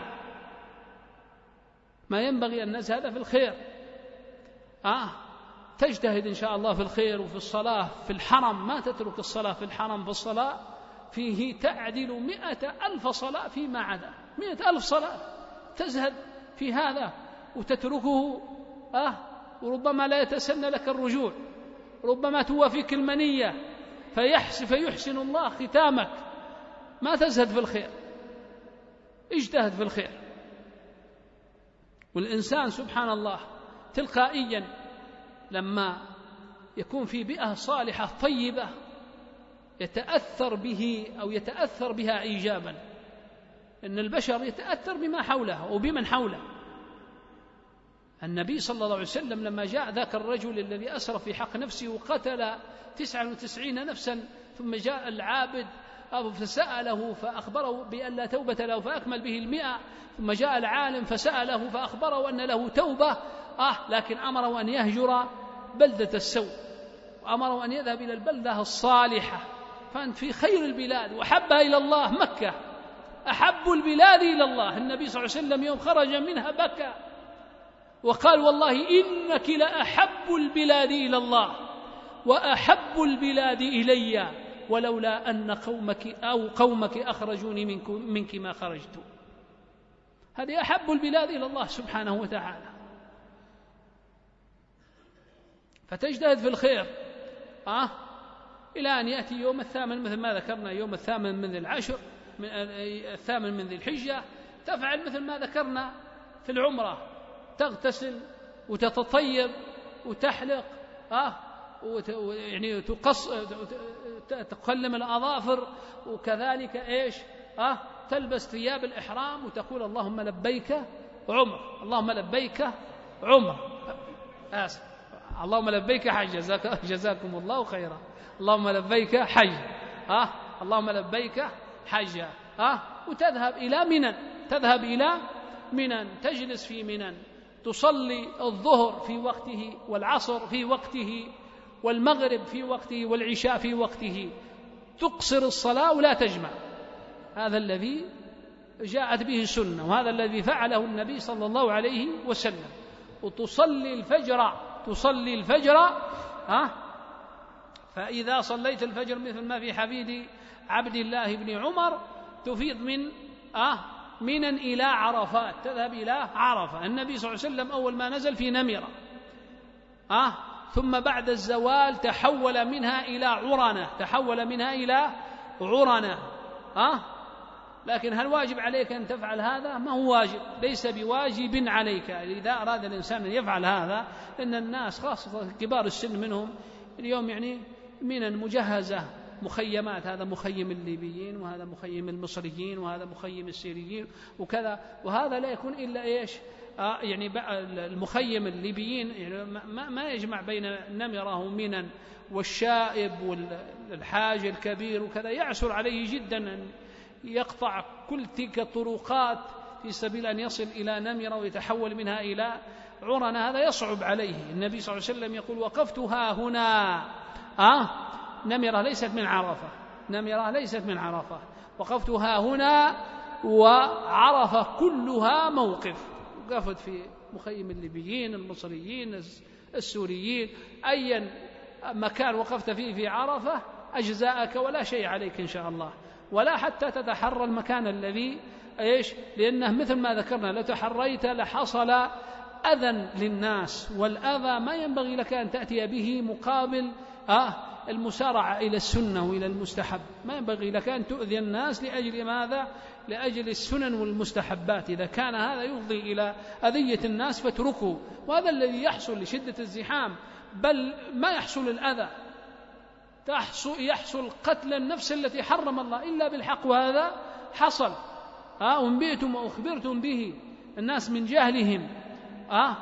ما ينبغي أن نزهد في الخير، آه تجتهد إن شاء الله في الخير وفي الصلاة في الحرم، ما تترك الصلاة في الحرم، في الصلاة فيه تعدل مئة ألف صلاة فيما عدا، مئة ألف صلاة تزهد في هذا وتتركه آه وربما لا يتسنى لك الرجوع، ربما توافيك المنية فيحسن, فيحسن الله ختامك. ما تزهد في الخير، اجتهد في الخير. والإنسان سبحان الله تلقائيا لما يكون في بيئة صالحة طيبة يتأثر به أو يتأثر بها إيجابا، إن البشر يتأثر بما حوله وبمن حوله. النبي صلى الله عليه وسلم لما جاء ذاك الرجل الذي أسرف في حق نفسه وقتل تسعة وتسعين نفسا، ثم جاء العابد فسأله فأخبره بأن لا توبة له فأكمل به المئة، ثم جاء العالم فسأله فأخبره أن له توبة آه لكن أمره أن يهجر بلدة السوء، وأمره أن يذهب إلى البلدة الصالحة. فأنت في خير البلاد وحبها إلى الله مكة، أحب البلاد إلى الله. النبي صلى الله عليه وسلم يوم خرج منها بكى وقال والله إنك لأحب البلاد إلى الله وأحب البلاد إلي، ولولا أن قومك أو قومك أخرجوني منك ما خرجت. هذه أحب البلاد إلى الله سبحانه وتعالى. فتجتهد في الخير آه إلى أن يأتي يوم الثامن مثل ما ذكرنا، يوم الثامن من ذي العشر من الثامن من ذي الحجة، تفعل مثل ما ذكرنا في العمرة، تغتسل وتتطيب وتحلق آه يعني تقص تقلم الأظافر، وكذلك إيش آه تلبس ثياب الإحرام وتقول اللهم لبيك عمر، اللهم لبيك عمر آسف اللهم لبيك حج، جزاك جزاكم الله خيرا، اللهم لبيك حج آه اللهم لبيك حج آه وتذهب إلى منى، تذهب إلى منى تجلس في منى، تصلي الظهر في وقته والعصر في وقته والمغرب في وقته والعشاء في وقته، تقصر الصلاة ولا تجمع. هذا الذي جاءت به السنة، وهذا الذي فعله النبي صلى الله عليه وسلم. وتصلي الفجر تصلي الفجر ها فإذا صليت الفجر مثل ما في حديث عبد الله بن عمر تفيض من آه منى إلى عرفات، تذهب إلى عرفة. النبي صلى الله عليه وسلم أول ما نزل في نمرة آه ثم بعد الزوال تحول منها إلى عرنة، تحول منها إلى عرنة آه لكن هل واجب عليك أن تفعل هذا؟ ما هو واجب، ليس بواجب عليك. إذا أراد الإنسان أن يفعل هذا، لأن الناس خاصة كبار السن منهم اليوم يعني منى مجهزة مخيمات، هذا مخيم الليبيين وهذا مخيم المصريين وهذا مخيم السوريين وكذا، وهذا لا يكون إلا إيش آه يعني المخيم الليبيين يعني ما, ما يجمع بين النمرة ومنن والشائب والحاج الكبير وكذا، يعسر عليه جدا أن يقطع كل تلك الطرقات في سبيل أن يصل إلى نمرة ويتحول منها إلى عرنة، هذا يصعب عليه. النبي صلى الله عليه وسلم يقول وقفت ها هنا آه نمرة ليست من عرفة، نمرة ليست من عرفة، وقفت ها هنا وعرفة كلها موقف. وقفت في مخيم الليبيين المصريين السوريين، أي مكان وقفت فيه في عرفة أجزاءك ولا شيء عليك إن شاء الله، ولا حتى تتحرى المكان الذي إيش، لأنه مثل ما ذكرنا لو تحريت لحصل أذى للناس، والأذى ما ينبغي لك أن تأتي به مقابل آه المسارعة إلى السنة وإلى المستحب، ما ينبغي لك أن تؤذي الناس لأجل ماذا؟ لأجل السنن والمستحبات. إذا كان هذا يفضي إلى أذية الناس فاتركه، وهذا الذي يحصل لشدة الزحام، بل ما يحصل الأذى، يحصل قتل النفس التي حرم الله إلا بالحق، وهذا حصل آه وانبئتم وأخبرتم به الناس من جهلهم آه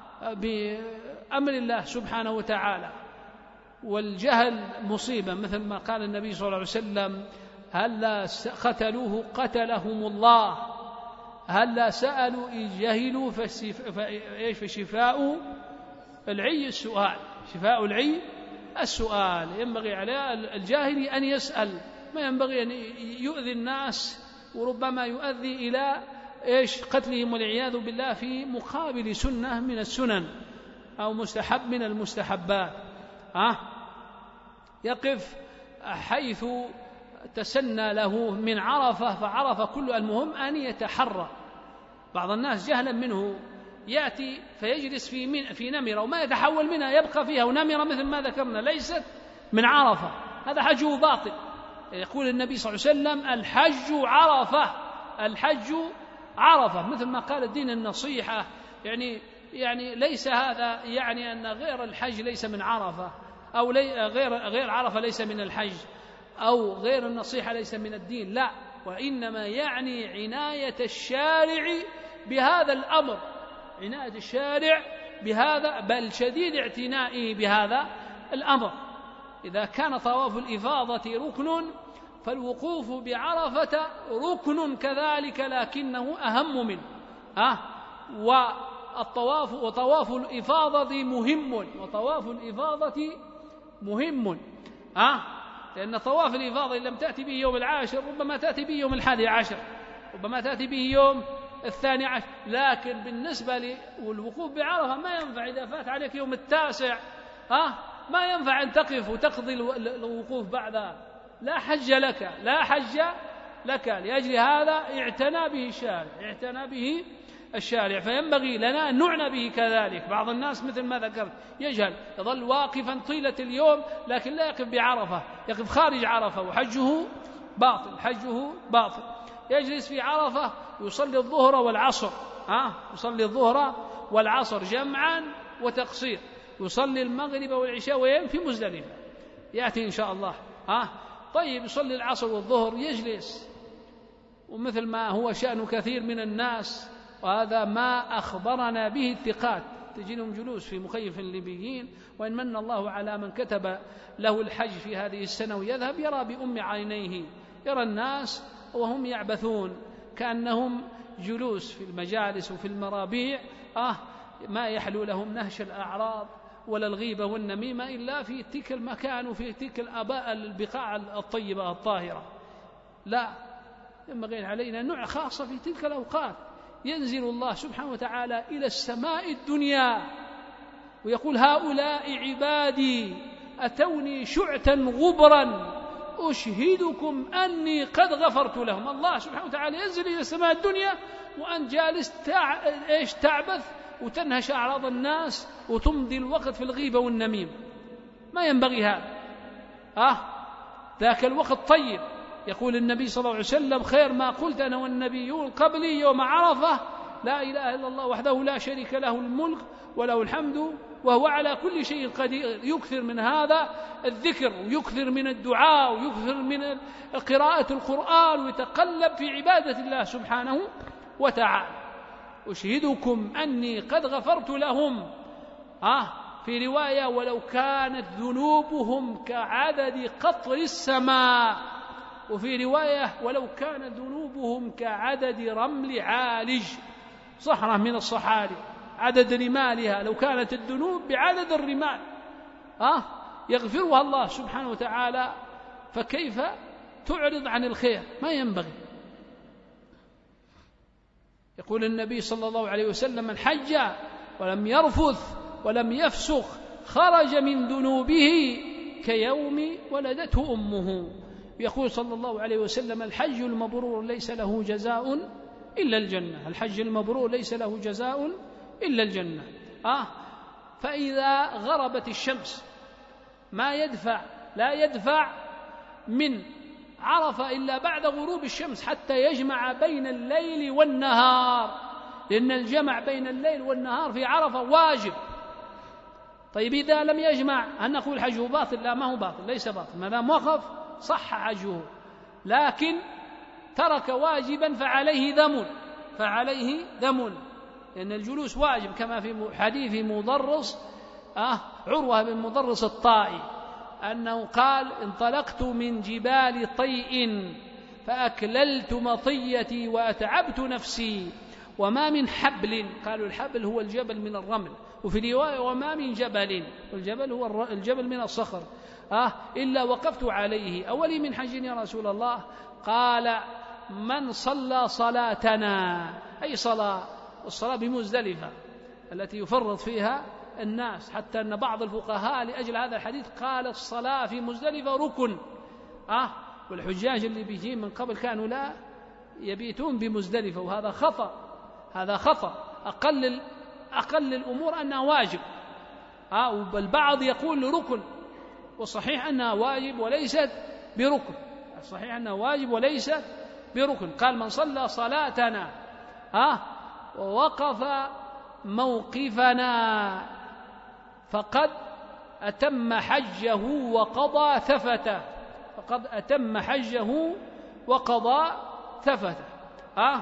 بأمر الله سبحانه وتعالى. والجهل مصيبة، مثل ما قال النبي صلى الله عليه وسلم هلا قتلوه قتلهم الله، هلا سألوا إن جهلوا فشفاء العي السؤال، شفاء العي السؤال. ينبغي على الجاهل أن يسأل، ما ينبغي أن يؤذي الناس وربما يؤذي إلى إيش قتلهم والعياذ بالله في مقابل سنة من السنن أو مستحب من المستحبات. ها يقف حيث تسنى له من عرفة فعرفة كل، المهم أن يتحرى. بعض الناس جهلا منه يأتي فيجلس في من في نمرة وما يتحول منها، يبقى فيها، ونمرة مثل ما ذكرنا ليست من عرفة، هذا حجه باطل. يقول النبي صلى الله عليه وسلم الحج عرفة، الحج عرفة، مثل ما قال الدين النصيحة، يعني يعني ليس هذا يعني أن غير الحج ليس من عرفة، أو غير غير عرفة ليس من الحج، أو غير النصيحة ليس من الدين، لا، وإنما يعني عناية الشارع بهذا الأمر، عناية الشارع بهذا، بل شديد اعتنائه بهذا الأمر. إذا كان طواف الإفاضة ركن فالوقوف بعرفة ركن كذلك، لكنه أهم منه أه والطواف وطواف الإفاضة مهم، وطواف الإفاضة مهم أه لأن طواف الإفاضة إن لم تأتي به يوم العاشر ربما تأتي به يوم الحادي عشر، ربما تأتي به يوم الثاني عشر، لكن بالنسبة للوقوف بعرفة ما ينفع إذا فات عليك يوم التاسع أه ما ينفع أن تقف وتقضي الوقوف بعدها، لا حج لك، لا حج لك. لأجل هذا اعتنى به الشارع، اعتنى به الشارع، فينبغي لنا أن نعنى به كذلك. بعض الناس مثل ما ذكرت يجهل، يظل واقفا طيلة اليوم لكن لا يقف بعرفة، يقف خارج عرفة وحجه باطل، حجه باطل. يجلس في عرفة يصلي الظهر والعصر ها يصلي الظهر والعصر جمعا وتقصير، يصلي المغرب والعشاء وينام في مزدلفة، يأتي إن شاء الله ها طيب يصلي العصر والظهر يجلس، ومثل ما هو شأن كثير من الناس، وهذا ما أخبرنا به الثقات، تجينهم جلوس في مخيف الليبيين، وإن من الله على من كتب له الحج في هذه السنة ويذهب يرى بأم عينيه، يرى الناس وهم يعبثون كأنهم جلوس في المجالس وفي المرابيع آه ما يحلو لهم نهش الأعراض ولا الغيبة والنميمة إلا في تلك المكان وفي تلك الآباء البقاع الطيبة الطاهرة. لا، ينبغي علينا نوع خاصة في تلك الأوقات، ينزل الله سبحانه وتعالى إلى السماء الدنيا ويقول هؤلاء عبادي أتوني شعثا غبرا أشهدكم أني قد غفرت لهم. الله سبحانه وتعالى ينزل إلى السماء الدنيا وأنت جالس تع... إيش تعبث وتنهش أعراض الناس وتمضي الوقت في الغيبة والنميم، ما ينبغي هذا آه ذاك الوقت طيب. يقول النبي صلى الله عليه وسلم خير ما قلت أنا والنبيون قبلي يوم عرفة لا إله إلا الله وحده لا شريك له الملك وله الحمد وهو على كل شيء قدير، يكثر من هذا الذكر ويكثر من الدعاء ويكثر من قراءة القرآن ويتقلب في عبادة الله سبحانه وتعالى. أشهدكم أني قد غفرت لهم، آه في رواية ولو كانت ذنوبهم كعدد قطر السماء، وفي رواية ولو كانت ذنوبهم كعدد رمل عالج، صحراء من الصحاري عدد رمالها، لو كانت الذنوب بعدد الرمال آه يغفرها الله سبحانه وتعالى، فكيف تعرض عن الخير؟ ما ينبغي. يقول النبي صلى الله عليه وسلم: من حج ولم يرفث ولم يفسق خرج من ذنوبه كيوم ولدته أمه. يقول صلى الله عليه وسلم: الحج المبرور ليس له جزاء إلا الجنة، الحج المبرور ليس له جزاء إلا الجنة. آه فإذا غربت الشمس ما يدفع لا يدفع من عرفة إلا بعد غروب الشمس حتى يجمع بين الليل والنهار، لأن الجمع بين الليل والنهار في عرفة واجب. طيب إذا لم يجمع هل نقول حجه باطل؟ لا، ما هو باطل، ليس باطل، ما دام وقف صح حجه، لكن ترك واجبا فعليه دم، فعليه دم، لأن الجلوس واجب، كما في حديث مضرس آه عروة بن مضرس الطائي أنه قال: انطلقت من جبال طيء فأكللت مطيتي وأتعبت نفسي، وما من حبل، قالوا الحبل هو الجبل من الرمل، وفي رواية وما من جبل، والجبل هو الجبل من الصخر آه إلا وقفت عليه. أولي من حج يا رسول الله؟ قال: من صلى صلاتنا، أي صلاة، الصلاة بمزدلفة التي يفرط فيها الناس، حتى أن بعض الفقهاء لأجل هذا الحديث قال الصلاة في مزدلفة ركن آه والحجاج اللي بيجين من قبل كانوا لا يبيتون بمزدلفة، وهذا خطأ، هذا خطأ. أقل أقل الأمور أنها واجب آه والبعض يقول ركن، والصحيح أنها واجب وليست بركن، الصحيح أنها واجب وليست بركن. قال: من صلى صلاتنا آه ووقف موقفنا فقد أتم حجه وقضى ثفته، فقد أتم حجه وقضى ثفته آه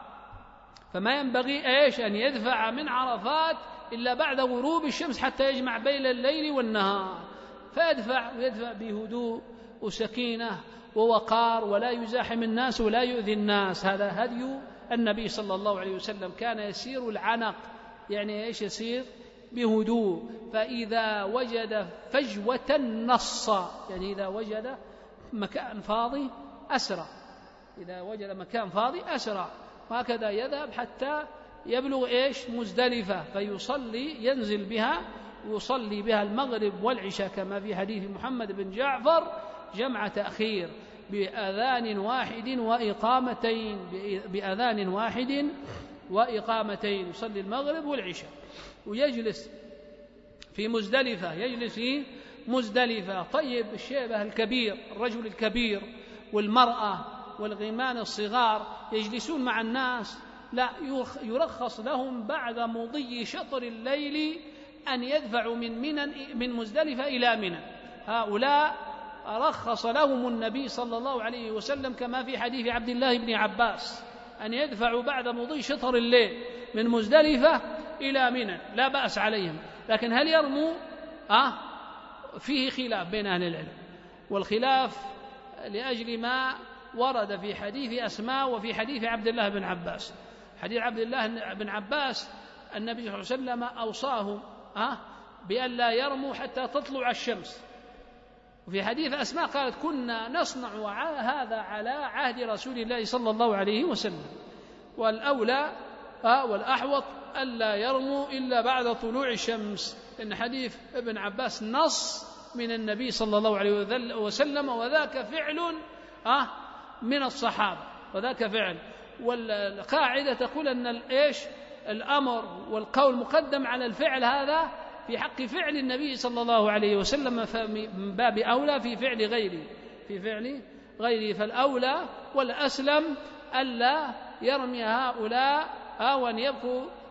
فما ينبغي إيش أن يدفع من عرفات إلا بعد غروب الشمس حتى يجمع بين الليل والنهار، فيدفع ويدفع بهدوء وسكينة ووقار، ولا يزاحم الناس ولا يؤذي الناس. هذا هدي النبي صلى الله عليه وسلم، كان يسير العنق، يعني إيش يسير؟ بهدوء. فإذا وجد فجوة نص، يعني إذا وجد مكان فاضي أسرع، إذا وجد مكان فاضي أسرع، وهكذا يذهب حتى يبلغ إيش؟ مزدلفة، فيصلي ينزل بها ويصلي بها المغرب والعشاء، كما في حديث محمد بن جعفر: جمع تأخير بأذان واحد وإقامتين، بأذان واحد وإقامتين، يصلي المغرب والعشاء ويجلس في مزدلفة، يجلس في مزدلفة. طيب الشيبة الكبير، الرجل الكبير والمرأة والغيمان الصغار يجلسون مع الناس، لا، يرخص لهم بعد مضي شطر الليل أن يدفعوا من منى من مزدلفة إلى منى. هؤلاء رخص لهم النبي صلى الله عليه وسلم كما في حديث عبد الله بن عباس أن يدفعوا بعد مضي شطر الليل من مزدلفة إلى منى، لا بأس عليهم. لكن هل يرموا؟ آه فيه خلاف بين أهل العلم، والخلاف لأجل ما ورد في حديث أسماء وفي حديث عبد الله بن عباس. حديث عبد الله بن عباس النبي صلى الله عليه وسلم أوصاهم آه بأن لا يرموا حتى تطلع الشمس، وفي حديث أسماء قالت: كنا نصنع هذا على عهد رسول الله صلى الله عليه وسلم، والأولى آه والأحوط ألا يرموا إلا بعد طلوع الشمس، إن حديث ابن عباس نص من النبي صلى الله عليه وسلم، وذاك فعل آه من الصحابة، وذاك فعل. والقاعدة تقول أن الإيش الأمر والقول مقدم على الفعل، هذا في حق فعل النبي صلى الله عليه وسلم، من باب أولى في فعل غيره في فعل غيره فالأولى والأسلم ألا يرمي هؤلاء أو أن يبقوا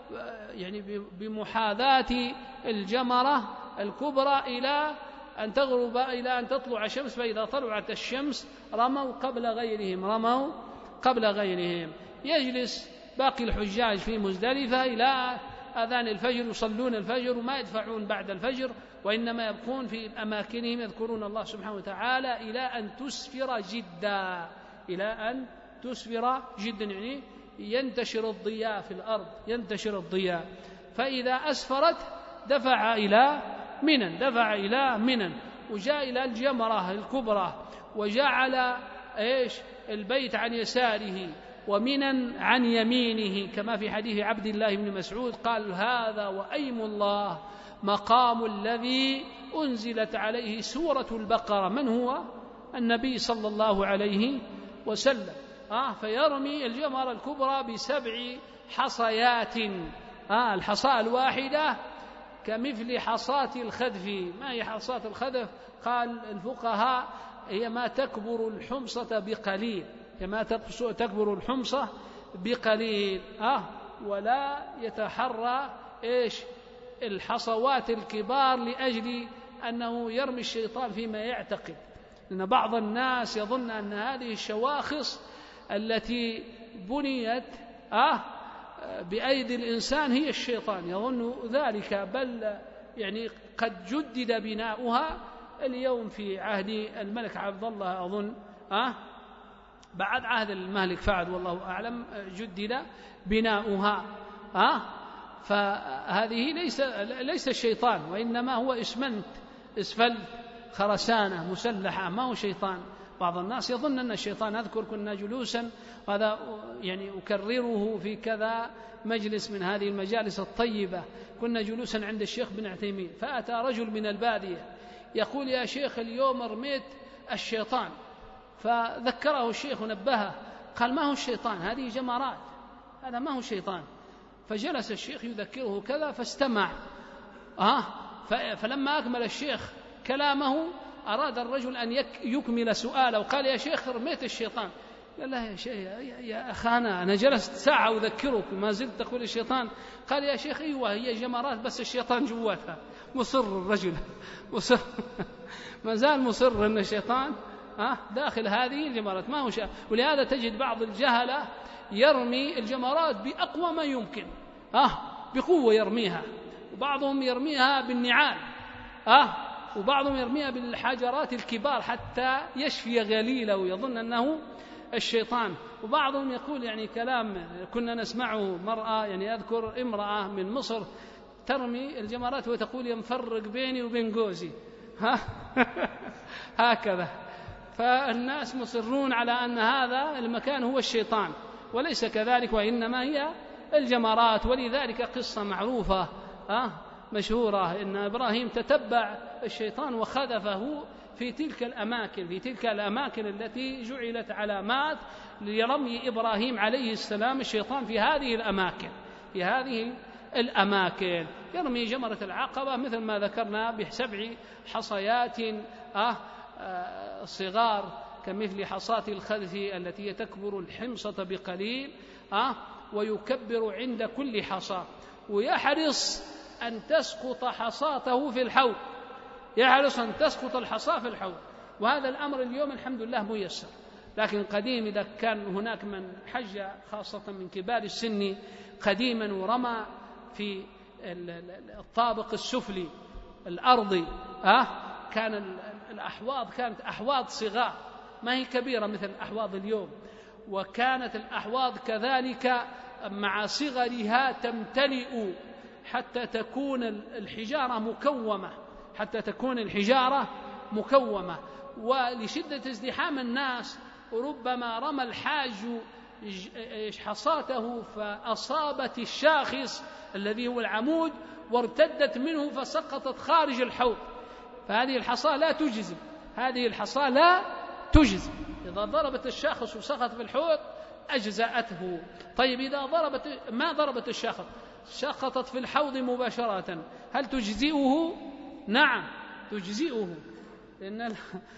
يعني بمحاذاة الجمرة الكبرى إلى أن تغرب إلى أن تطلع الشمس، فإذا طلعت الشمس رموا قبل غيرهم رموا قبل غيرهم يجلس باقي الحجاج في مزدلفة إلى أذان الفجر، يصلون الفجر وما يدفعون بعد الفجر، وإنما يبقون في أماكنهم يذكرون الله سبحانه وتعالى إلى أن تسفر جدا إلى أن تسفر جدا يعني ينتشر الضياء في الأرض، ينتشر الضياء. فإذا أسفرت دفع إلى منى دفع إلى منى وجاء إلى الجمرة الكبرى، وجعل إيش البيت عن يساره ومنى عن يمينه، كما في حديث عبد الله بن مسعود قال: هذا وأيم الله مقام الذي أنزلت عليه سورة البقرة. من هو؟ النبي صلى الله عليه وسلم. آه فيرمي الجمرة الكبرى بسبع حصيات. آه الحصاة الواحدة كمثل حصاة الخذف. ما هي حصاة الخذف؟ قال الفقهاء: هي ما تكبر الحمصة بقليل، كما تكبر الحمصة بقليل. آه ولا يتحرى إيش الحصوات الكبار لأجل أنه يرمي الشيطان فيما يعتقد، لأن بعض الناس يظن أن هذه الشواخص التي بنيت آه بأيدي الإنسان هي الشيطان، يظن ذلك، بل يعني قد جدد بناؤها اليوم في عهد الملك عبد الله أظن آه بعد عهد الملك فهد والله أعلم جدد بناؤها. آه فهذه ليس ليس الشيطان، وإنما هو إسمنت إسفلت خرسانة مسلحة، ما هو شيطان. بعض الناس يظن أن الشيطان. أذكر كنا جلوسا، هذا يعني أكرره في كذا مجلس من هذه المجالس الطيبة، كنا جلوسا عند الشيخ بن عثيمين، فأتى رجل من البادية يقول: يا شيخ اليوم رميت الشيطان. فذكره الشيخ ونبهه، قال: ما هو الشيطان، هذه جمرات، هذا ما هو شيطان. فجلس الشيخ يذكره كذا فاستمع. آه فلما أكمل الشيخ كلامه أراد الرجل أن يكمل سؤاله، وقال: يا شيخ رميت الشيطان. قال: لا يا شيخ يا أخانا، أنا جلست ساعة أذكرك ما زلت تقول الشيطان. قال: يا شيخ أيوة هي جمرات بس الشيطان جواتها. مصر الرجل مصر ما زال مصر أن الشيطان آه داخل هذه الجمرات، ما هو شيء. ولهذا تجد بعض الجهلة يرمي الجمرات بأقوى ما يمكن، آه بقوة يرميها، وبعضهم يرميها بالنعال، آه وبعضهم يرميها بالحجرات الكبار حتى يشفي غليله ويظن أنه الشيطان. وبعضهم يقول يعني كلام كنا نسمعه، مرأة يعني أذكر امرأة من مصر ترمي الجمرات وتقول: ينفرق بيني وبين جوزي. ها هكذا. فالناس مصرون على أن هذا المكان هو الشيطان، وليس كذلك، وإنما هي الجمرات. ولذلك قصة معروفة آه مشهورة، إن إبراهيم تتبع الشيطان وخذفه في تلك الأماكن في تلك الأماكن التي جعلت علامات لرمي إبراهيم عليه السلام الشيطان في هذه الأماكن في هذه الأماكن يرمي جمرة العقبة مثل ما ذكرنا بسبع حصيات آه آه صغار كمثل حصاة الخذف التي تكبر الحمصة بقليل آه ويكبر عند كل حصاة، ويحرص أن تسقط حصاته في الحوض، يحرص أن تسقط الحصاة في الحوض. وهذا الأمر اليوم الحمد لله ميسر، لكن قديم إذا كان هناك من حج خاصة من كبار السن قديما ورمى في الطابق السفلي الأرضي آه كان الأحواض كانت أحواض صغار ما هي كبيرة مثل أحواض اليوم، وكانت الأحواض كذلك مع صغرها تمتلئ حتى تكون الحجارة مكومة حتى تكون الحجارة مكومة ولشدة ازدحام الناس ربما رمى الحاج حصاته فأصابت الشاخص الذي هو العمود وارتدت منه فسقطت خارج الحوض، فهذه الحصاة لا تجزم هذه الحصاة لا تجزم إذا ضربت الشاخص وسقط في الحوض أجزأته. طيب إذا ضربت ما ضربت الشاخص سقطت في الحوض مباشرة هل تجزئه؟ نعم تجزئه، لأن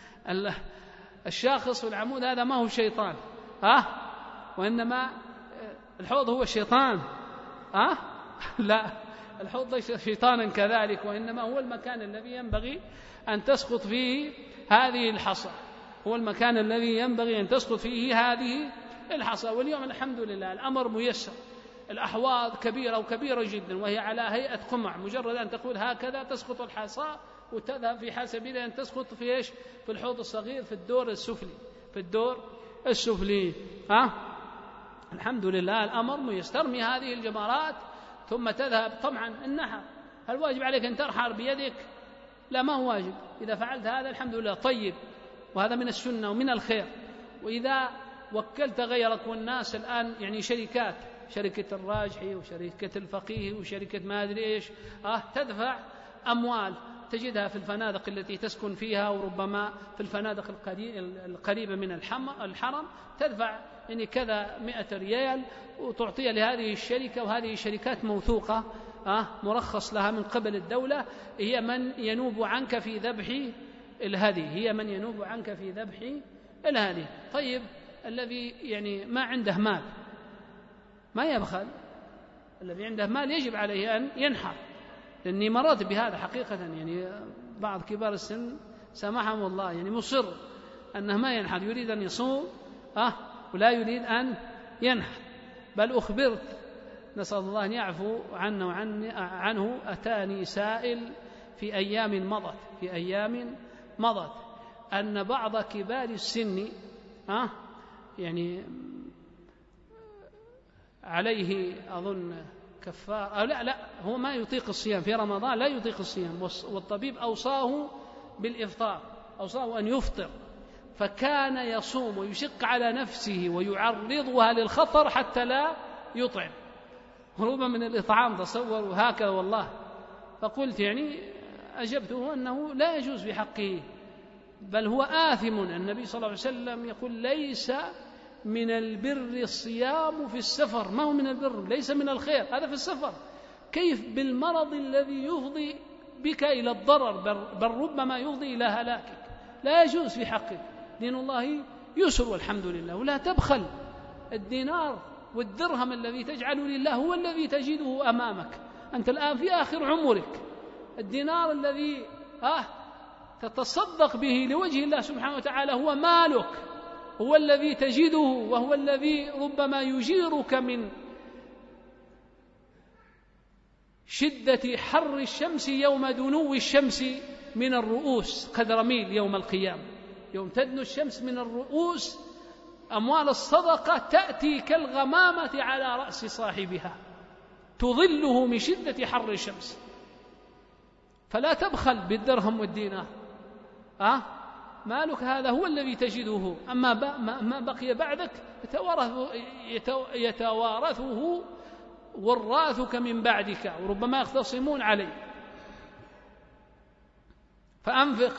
الشاخص والعمود هذا ما هو شيطان ها، وإنما الحوض هو الشيطان ها لا، الحوض ليس شيطانا كذلك، وإنما هو المكان الذي ينبغي أن تسقط فيه هذه الحصى، هو المكان الذي ينبغي أن تسقط فيه هذه الحصى. واليوم الحمد لله الأمر ميسر، الأحواض كبيرة وكبيرة جدا، وهي على هيئة قمع، مجرد أن تقول هكذا تسقط الحصى وتذهب في حال سبيل أن تسقط في إيش؟ في الحوض الصغير في الدور السفلي، في الدور السفلي. ها؟ الحمد لله الأمر ميسر. ترمي هذه الجمرات ثم تذهب. طبعا النحر، هل واجب عليك أن ترحر بيدك؟ لا، ما هو واجب. إذا فعلت هذا الحمد لله طيب، وهذا من السنة ومن الخير. وإذا وكلت غيرك، والناس الآن يعني شركات، شركة الراجحي وشركة الفقيه وشركة ما أدري إيش، آه تدفع أموال تجدها في الفنادق التي تسكن فيها، وربما في الفنادق القريبة من الحرم تدفع يعني كذا مئة ريال وتعطيها لهذه الشركة، وهذه الشركات موثوقة، آه مرخص لها من قبل الدولة، هي من ينوب عنك في ذبح الهدي، هي من ينوب عنك في ذبح الهدي. طيب الذي يعني ما عنده مال ما يبخل، الذي عنده مال يجب عليه أن ينحر، لأني مررت بهذا حقيقة، يعني بعض كبار السن سامحهم الله يعني مصر أنه ما ينحر، يريد أن يصوم أه ولا يريد أن ينحر. بل أخبرت، نسأل الله أن يعفو عنه وعن عنه، أتاني سائل في أيام مضت في أيام مضت أن بعض كبار السن أه يعني عليه أظن كفار أو لا لا هو ما يطيق الصيام في رمضان، لا يطيق الصيام، والطبيب أوصاه بالإفطار، أوصاه أن يفطر، فكان يصوم ويشق على نفسه ويعرضها للخطر حتى لا يطعم، هروبا من الإطعام، تصور، وهكذا والله. فقلت يعني أجبته أنه لا يجوز بحقه، بل هو آثم. النبي صلى الله عليه وسلم يقول ليس من البر الصيام في السفر، ما هو من البر، ليس من الخير، هذا في السفر. كيف بالمرض الذي يفضي بك إلى الضرر، بل ربما يفضي إلى هلاكك؟ لا يجوز في حقك. دين الله يسر والحمد لله. ولا تبخل، الدينار والدرهم الذي تجعله لله هو الذي تجده أمامك، أنت الآن في آخر عمرك. الدينار الذي آه تتصدق به لوجه الله سبحانه وتعالى هو مالك، هو الذي تجده، وهو الذي ربما يجيرك من شدة حر الشمس يوم دنو الشمس من الرؤوس قدر ميل يوم القيامة، يوم تدنو الشمس من الرؤوس أموال الصدقة تأتي كالغمامة على رأس صاحبها تظله من شدة حر الشمس. فلا تبخل بالدرهم والدينار، أه؟ مالك هذا هو الذي تجده، أما ما بقي بعدك يتوارثه وراثك من بعدك، وربما يختصمون عليه. فأنفق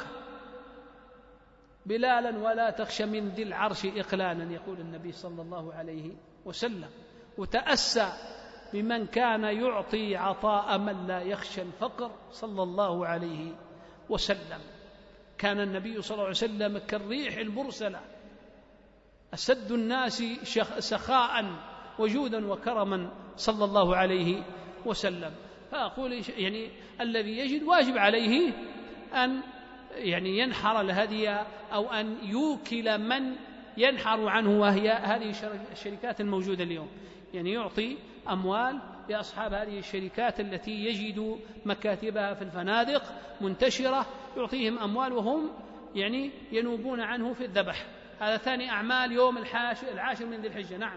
بلالا ولا تخش من ذي العرش إقلالا، يقول النبي صلى الله عليه وسلم. وتأسى بمن كان يعطي عطاء من لا يخشى الفقر صلى الله عليه وسلم. كان النبي صلى الله عليه وسلم كالريح المرسلة، أسد الناس سخاء وجودا وكرما صلى الله عليه وسلم. فأقول يعني الذي يجد واجب عليه أن يعني ينحر الهدي، أو أن يوكل من ينحر عنه، وهي هذه الشركات الموجودة اليوم، يعني يعطي أموال لأصحاب هذه الشركات التي يجد مكاتبها في الفنادق منتشرة، يعطيهم أموال وهم يعني ينوبون عنه في الذبح. هذا ثاني أعمال يوم العاشر من ذي الحجة. نعم،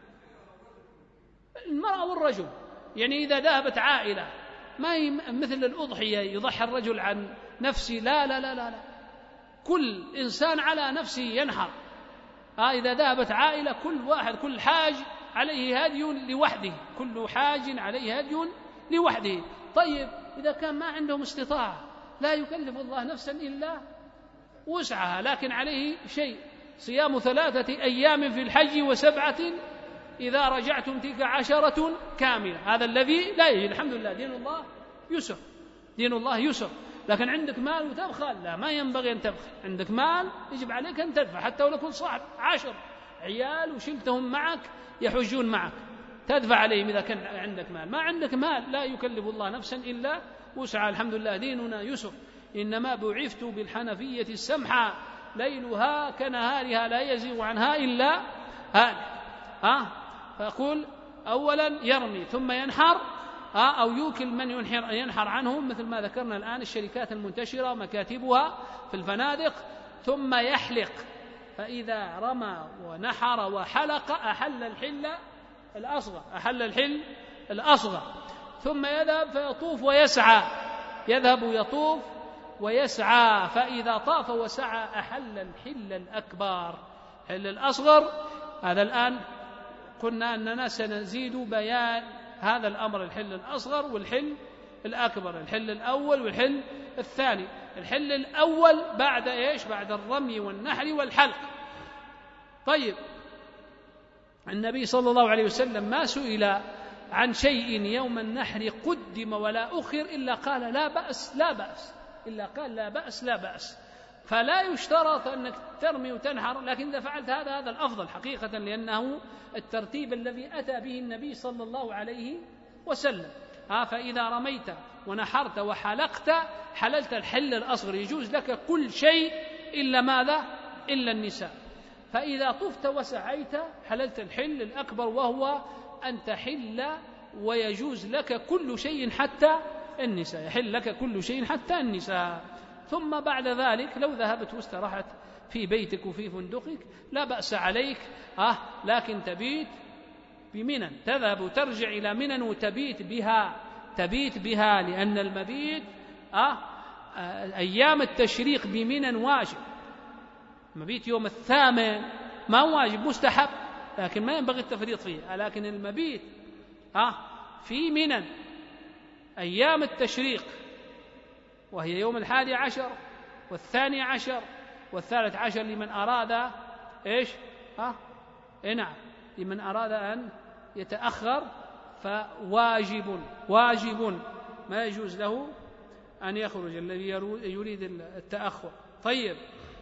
المرأة والرجل، يعني إذا ذهبت عائلة ما مثل الأضحية يضحي الرجل عن نفسه، لا لا لا لا, لا. كل إنسان على نفسه ينحر. آه إذا ذهبت عائلة كل واحد كل حاج عليه هدي لوحده، كل حاج عليه هدي لوحده. طيب إذا كان ما عندهم استطاعة، لا يكلف الله نفسا إلا وسعها، لكن عليه شيء، صيام ثلاثة أيام في الحج وسبعة إذا رجعتم، تلك عشرة كاملة. هذا الذي لا يجد. الحمد لله دين الله يسر، دين الله يسر. لكن عندك مال وتبخل، لا، ما ينبغي أن تبخل. عندك مال يجب عليك أن تدفع، حتى ولو كنت صاحب عشر عيال وشلتهم معك يحجون معك، تدفع عليهم إذا كان عندك مال. ما عندك مال لا يكلف الله نفسا إلا وسعها، الحمد لله ديننا يسر، إنما بعثت بالحنفية السمحة ليلها كنهارها لا يزيغ عنها إلا هالك. ها فأقول أولا يرمي ثم ينحر، ها أو يوكل من ينحر, ينحر عنهم، مثل ما ذكرنا الآن الشركات المنتشرة مكاتبها في الفنادق، ثم يحلق، فإذا رمى ونحر وحلق أحل الحل الأصغر أحل الحل الأصغر ثم يذهب فيطوف ويسعى، يذهب يطوف ويسعى، فإذا طاف وسعى أحل الحل الأكبر. الحل الأصغر هذا الآن قلنا أننا سنزيد بيان هذا الأمر، الحل الأصغر والحل الأكبر، الحل الأول والحل الثاني. الحل الأول بعد إيش؟ بعد الرمي والنحر والحلق. طيب النبي صلى الله عليه وسلم ما سئل عن شيء يوم النحر قدم ولا أخر إلا قال لا بأس لا بأس إلا قال لا بأس لا بأس. فلا يشترط أنك ترمي وتنحر، لكن إذا فعلت هذا هذا الأفضل حقيقة، لأنه الترتيب الذي أتى به النبي صلى الله عليه وسلم. ها فإذا رميت ونحرت وحلقت حللت الحل الأصغر، يجوز لك كل شيء إلا ماذا؟ إلا النساء. فإذا طفت وسعيت حللت الحل الأكبر، وهو أن تحل ويجوز لك كل شيء حتى النساء، يحل لك كل شيء حتى النساء. ثم بعد ذلك لو ذهبت واستراحت في بيتك وفي فندقك لا بأس عليك، آه لكن تبيت بمنى، تذهب وترجع إلى منى وتبيت بها، تبيت بها، لأن المبيت آه أيام التشريق بمنى واجب. المبيت يوم الثامن ما واجب، مستحب، لكن ما ينبغي التفريط فيه. لكن المبيت آه في منى أيام التشريق، وهي يوم الحادي عشر والثاني عشر والثالث عشر لمن أراد إيش؟ ها؟ إيه نعم، لمن أراد أن يتأخر فواجب واجب، ما يجوز له أن يخرج الذي يريد التأخر. طيب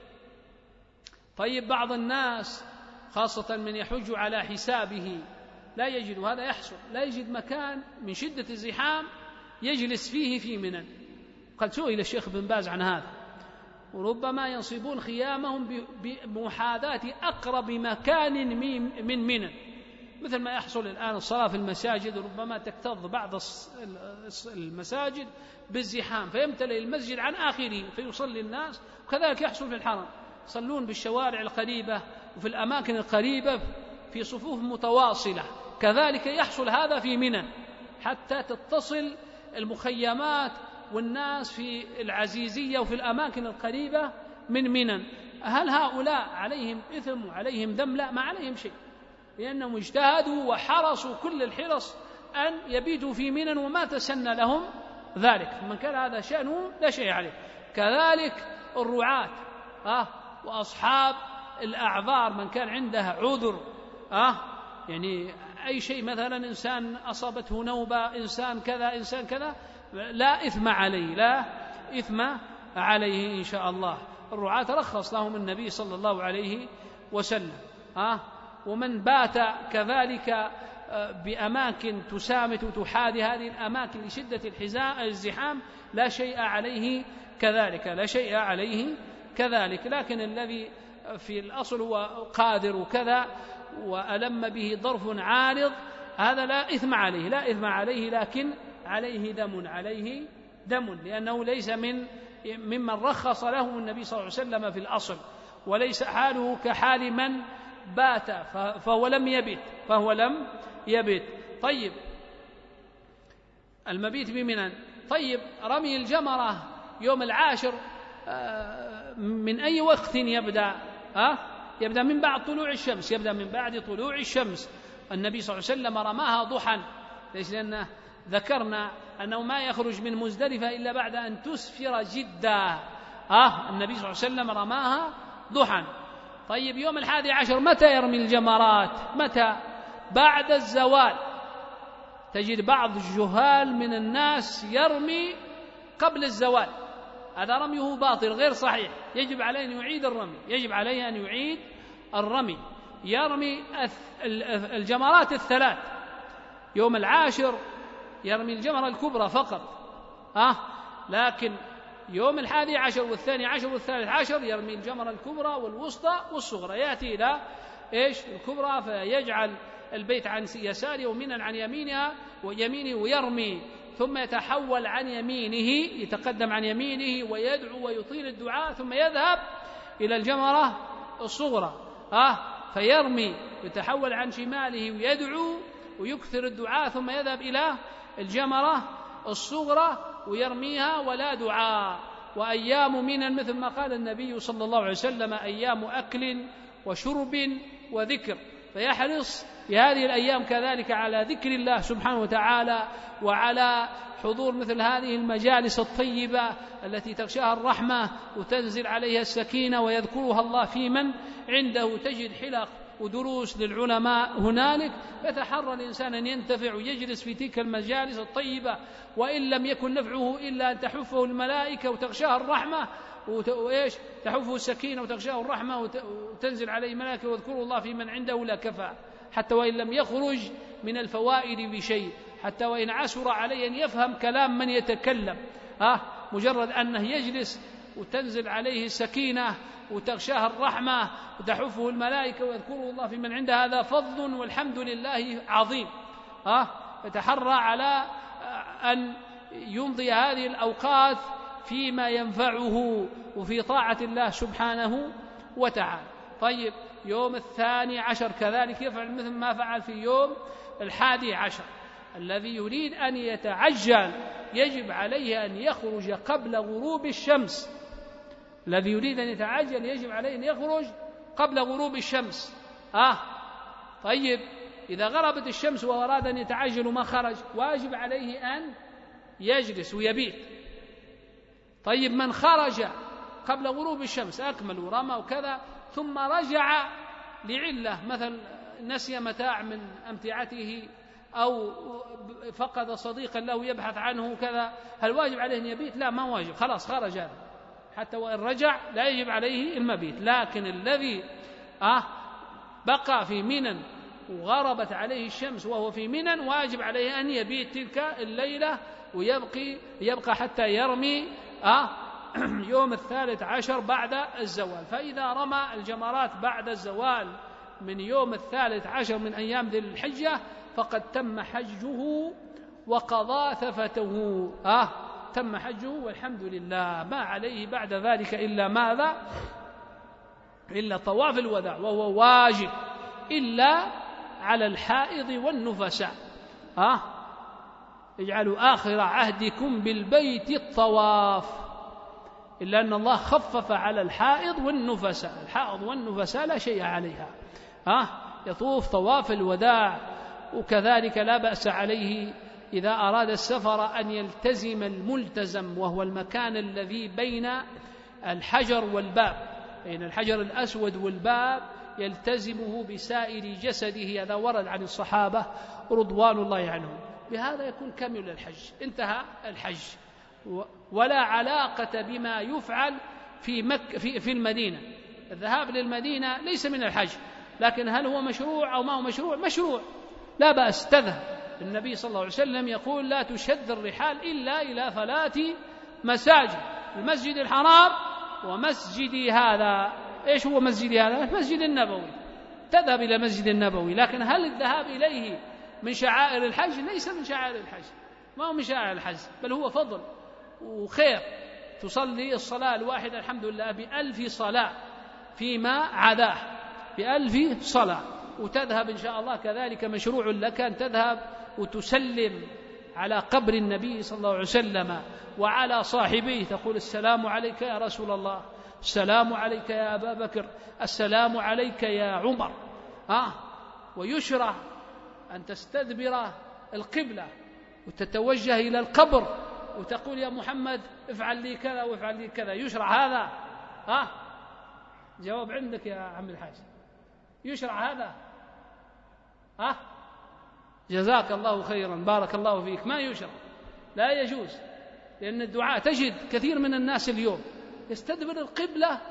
طيب بعض الناس خاصة من يحج على حسابه لا يجد، هذا يحصل، لا يجد مكان من شدة الزحام يجلس فيه في منى. قد سئل الشيخ بن باز عن هذا، وربما ينصبون خيامهم بمحاذاة أقرب مكان من منى، مثل ما يحصل الآن الصلاة في المساجد، ربما تكتظ بعض المساجد بالزحام فيمتلئ المسجد عن آخره فيصلي الناس، وكذلك يحصل في الحرم، يصلون بالشوارع القريبة وفي الأماكن القريبة في صفوف متواصلة، كذلك يحصل هذا في منى حتى تتصل المخيمات والناس في العزيزية وفي الأماكن القريبة من منى. هل هؤلاء عليهم إثم وعليهم ذنب؟ لا، ما عليهم شيء، لأنهم اجتهدوا وحرصوا كل الحرص أن يبيتوا في منى وما تسنى لهم ذلك، من كان هذا شأنه لا شيء عليه. كذلك الرعاة آه وأصحاب الأعذار، من كان عنده عذر آه يعني أي شيء، مثلا إنسان أصابته نوبة، إنسان كذا إنسان كذا، لا إثم عليه، لا إثم عليه إن شاء الله. الرعاة رخص لهم النبي صلى الله عليه وسلم. آه ومن بات كذلك بأماكن تسامت وتحاذي هذه الأماكن لشدة الزحام لا شيء عليه كذلك، لا شيء عليه كذلك. لكن الذي في الأصل هو قادر وكذا وألم به ظرف عارض، هذا لا إثم عليه، لا إثم عليه، لكن عليه دم، عليه دم، لأنه ليس من ممن رخص له النبي صلى الله عليه وسلم في الأصل، وليس حاله كحال من بات فهو لم يبت فهو لم يبت. طيب المبيت بمنى. طيب رمي الجمرة يوم العاشر من أي وقت يبدأ؟ أه؟ يبدأ من بعد طلوع الشمس، يبدأ من بعد طلوع الشمس. النبي صلى الله عليه وسلم رماها ضحى، ليش؟ لأنه ذكرنا أنه ما يخرج من مزدلفة إلا بعد أن تسفر جدا. أه؟ النبي صلى الله عليه وسلم رماها ضحى. طيب يوم الحادي عشر متى يرمي الجمرات؟ متى؟ بعد الزوال. تجد بعض الجهال من الناس يرمي قبل الزوال، هذا رميه باطل غير صحيح، يجب عليه أن يعيد الرمي، يجب عليه أن يعيد الرمي. يرمي الجمرات الثلاث، يوم العاشر يرمي الجمرة الكبرى فقط، أه؟ لكن يوم الحادي عشر والثاني عشر والثالث عشر يرمي الجمرة الكبرى والوسطى والصغرى. يأتي إلى إيش؟ الكبرى فيجعل البيت عن يساره ومنى عن يمينها ويمينه ويرمي، ثم يتحول عن يمينه، يتقدم عن يمينه ويدعو ويطيل الدعاء، ثم يذهب إلى الجمرة الصغرى، أه؟ فيرمي يتحول عن شماله ويدعو ويكثر الدعاء، ثم يذهب إلى الجمرة الصغرى ويرميها ولا دعاء. وأيام منى مثل ما قال النبي صلى الله عليه وسلم أيام أكل وشرب وذكر، فيحرص في هذه الأيام كذلك على ذكر الله سبحانه وتعالى وعلى حضور مثل هذه المجالس الطيبة التي تغشاها الرحمة وتنزل عليها السكينة ويذكرها الله في من عنده. تجد حلق ودروس للعلماء هنالك، يتحرى الإنسان أن ينتفع ويجلس في تلك المجالس الطيبة، وإن لم يكن نفعه إلا أن تحفه الملائكة وتغشاه الرحمة وإيش تحفه السكينة وتغشاه الرحمة وتنزل عليه الملائكة ويذكروا الله في من عنده لا كفى، حتى وإن لم يخرج من الفوائد بشيء، حتى وإن عسر عليه أن يفهم كلام من يتكلم، ها مجرد أنه يجلس وتنزل عليه السكينة وتغشاه الرحمة وتحفه الملائكة ويذكره الله في من عنده، هذا فضل والحمد لله عظيم. ها يتحرى على أن يمضي هذه الأوقات فيما ينفعه وفي طاعة الله سبحانه وتعالى. طيب يوم الثاني عشر كذلك يفعل مثل ما فعل في يوم الحادي عشر. الذي يريد أن يتعجل يجب عليه أن يخرج قبل غروب الشمس، الذي يريد أن يتعجل يجب عليه أن يخرج قبل غروب الشمس. آه طيب إذا غربت الشمس وأراد أن يتعجل وما خرج واجب عليه أن يجلس ويبيت. طيب من خرج قبل غروب الشمس أكمل ورمى وكذا ثم رجع لعلة، مثل نسي متاع من أمتعته أو فقد صديقا له يبحث عنه كذا، هل واجب عليه أن يبيت؟ لا، ما واجب، خلاص خرج هذا، حتى وإن رجع لا يجب عليه المبيت. لكن الذي آه بقى في منى وغربت عليه الشمس وهو في منى واجب عليه أن يبيت تلك الليلة ويبقي يبقى حتى يرمي آه يوم الثالث عشر بعد الزوال. فإذا رمى الجمرات بعد الزوال من يوم الثالث عشر من أيام ذي الحجة فقد تم حجه وقضى ثفته. آه تم حجه والحمد لله، ما عليه بعد ذلك إلا ماذا؟ إلا طواف الوداع، وهو واجب إلا على الحائض والنفساء. آه اجعلوا آخر عهدكم بالبيت الطواف، إلا أن الله خفف على الحائض والنفساء، الحائض والنفساء لا شيء عليها، آه يطوف طواف الوداع. وكذلك لا بأس عليه إذا أراد السفر أن يلتزم الملتزم، وهو المكان الذي بين الحجر والباب، بين الحجر الأسود والباب، يلتزمه بسائر جسده. هذا ورد عن الصحابة رضوان الله عنهم. بهذا يكون كامل الحج، انتهى الحج، ولا علاقة بما يفعل في مكة في, في المدينة. الذهاب للمدينة ليس من الحج، لكن هل هو مشروع أو ما هو مشروع؟ مشروع، لا بأس تذهب. النبي صلى الله عليه وسلم يقول لا تشد الرحال إلا إلى ثلاث مساجد: المسجد الحرام ومسجدي هذا. إيش هو مسجدي هذا؟ المسجد النبوي. تذهب إلى المسجد النبوي، لكن هل الذهاب إليه من شعائر الحج؟ ليس من شعائر الحج، ما هو من شعائر الحج، بل هو فضل وخير. تصلي الصلاة الواحدة الحمد لله بألف صلاة فيما عداه، بألف صلاة. وتذهب إن شاء الله كذلك مشروع لك أن تذهب وتسلم على قبر النبي صلى الله عليه وسلم وعلى صاحبيه، تقول السلام عليك يا رسول الله، السلام عليك يا أبا بكر، السلام عليك يا عمر. آه ويشرع أن تستدبر القبلة وتتوجه إلى القبر وتقول يا محمد افعل لي كذا وافعل لي كذا. يشرع هذا؟ ها آه جواب عندك يا عم الحاج، يشرع هذا؟ ها آه جزاك الله خيرا، بارك الله فيك. ما يشرع، لا يجوز، لأن الدعاء تجد كثير من الناس اليوم يستدبر القبلة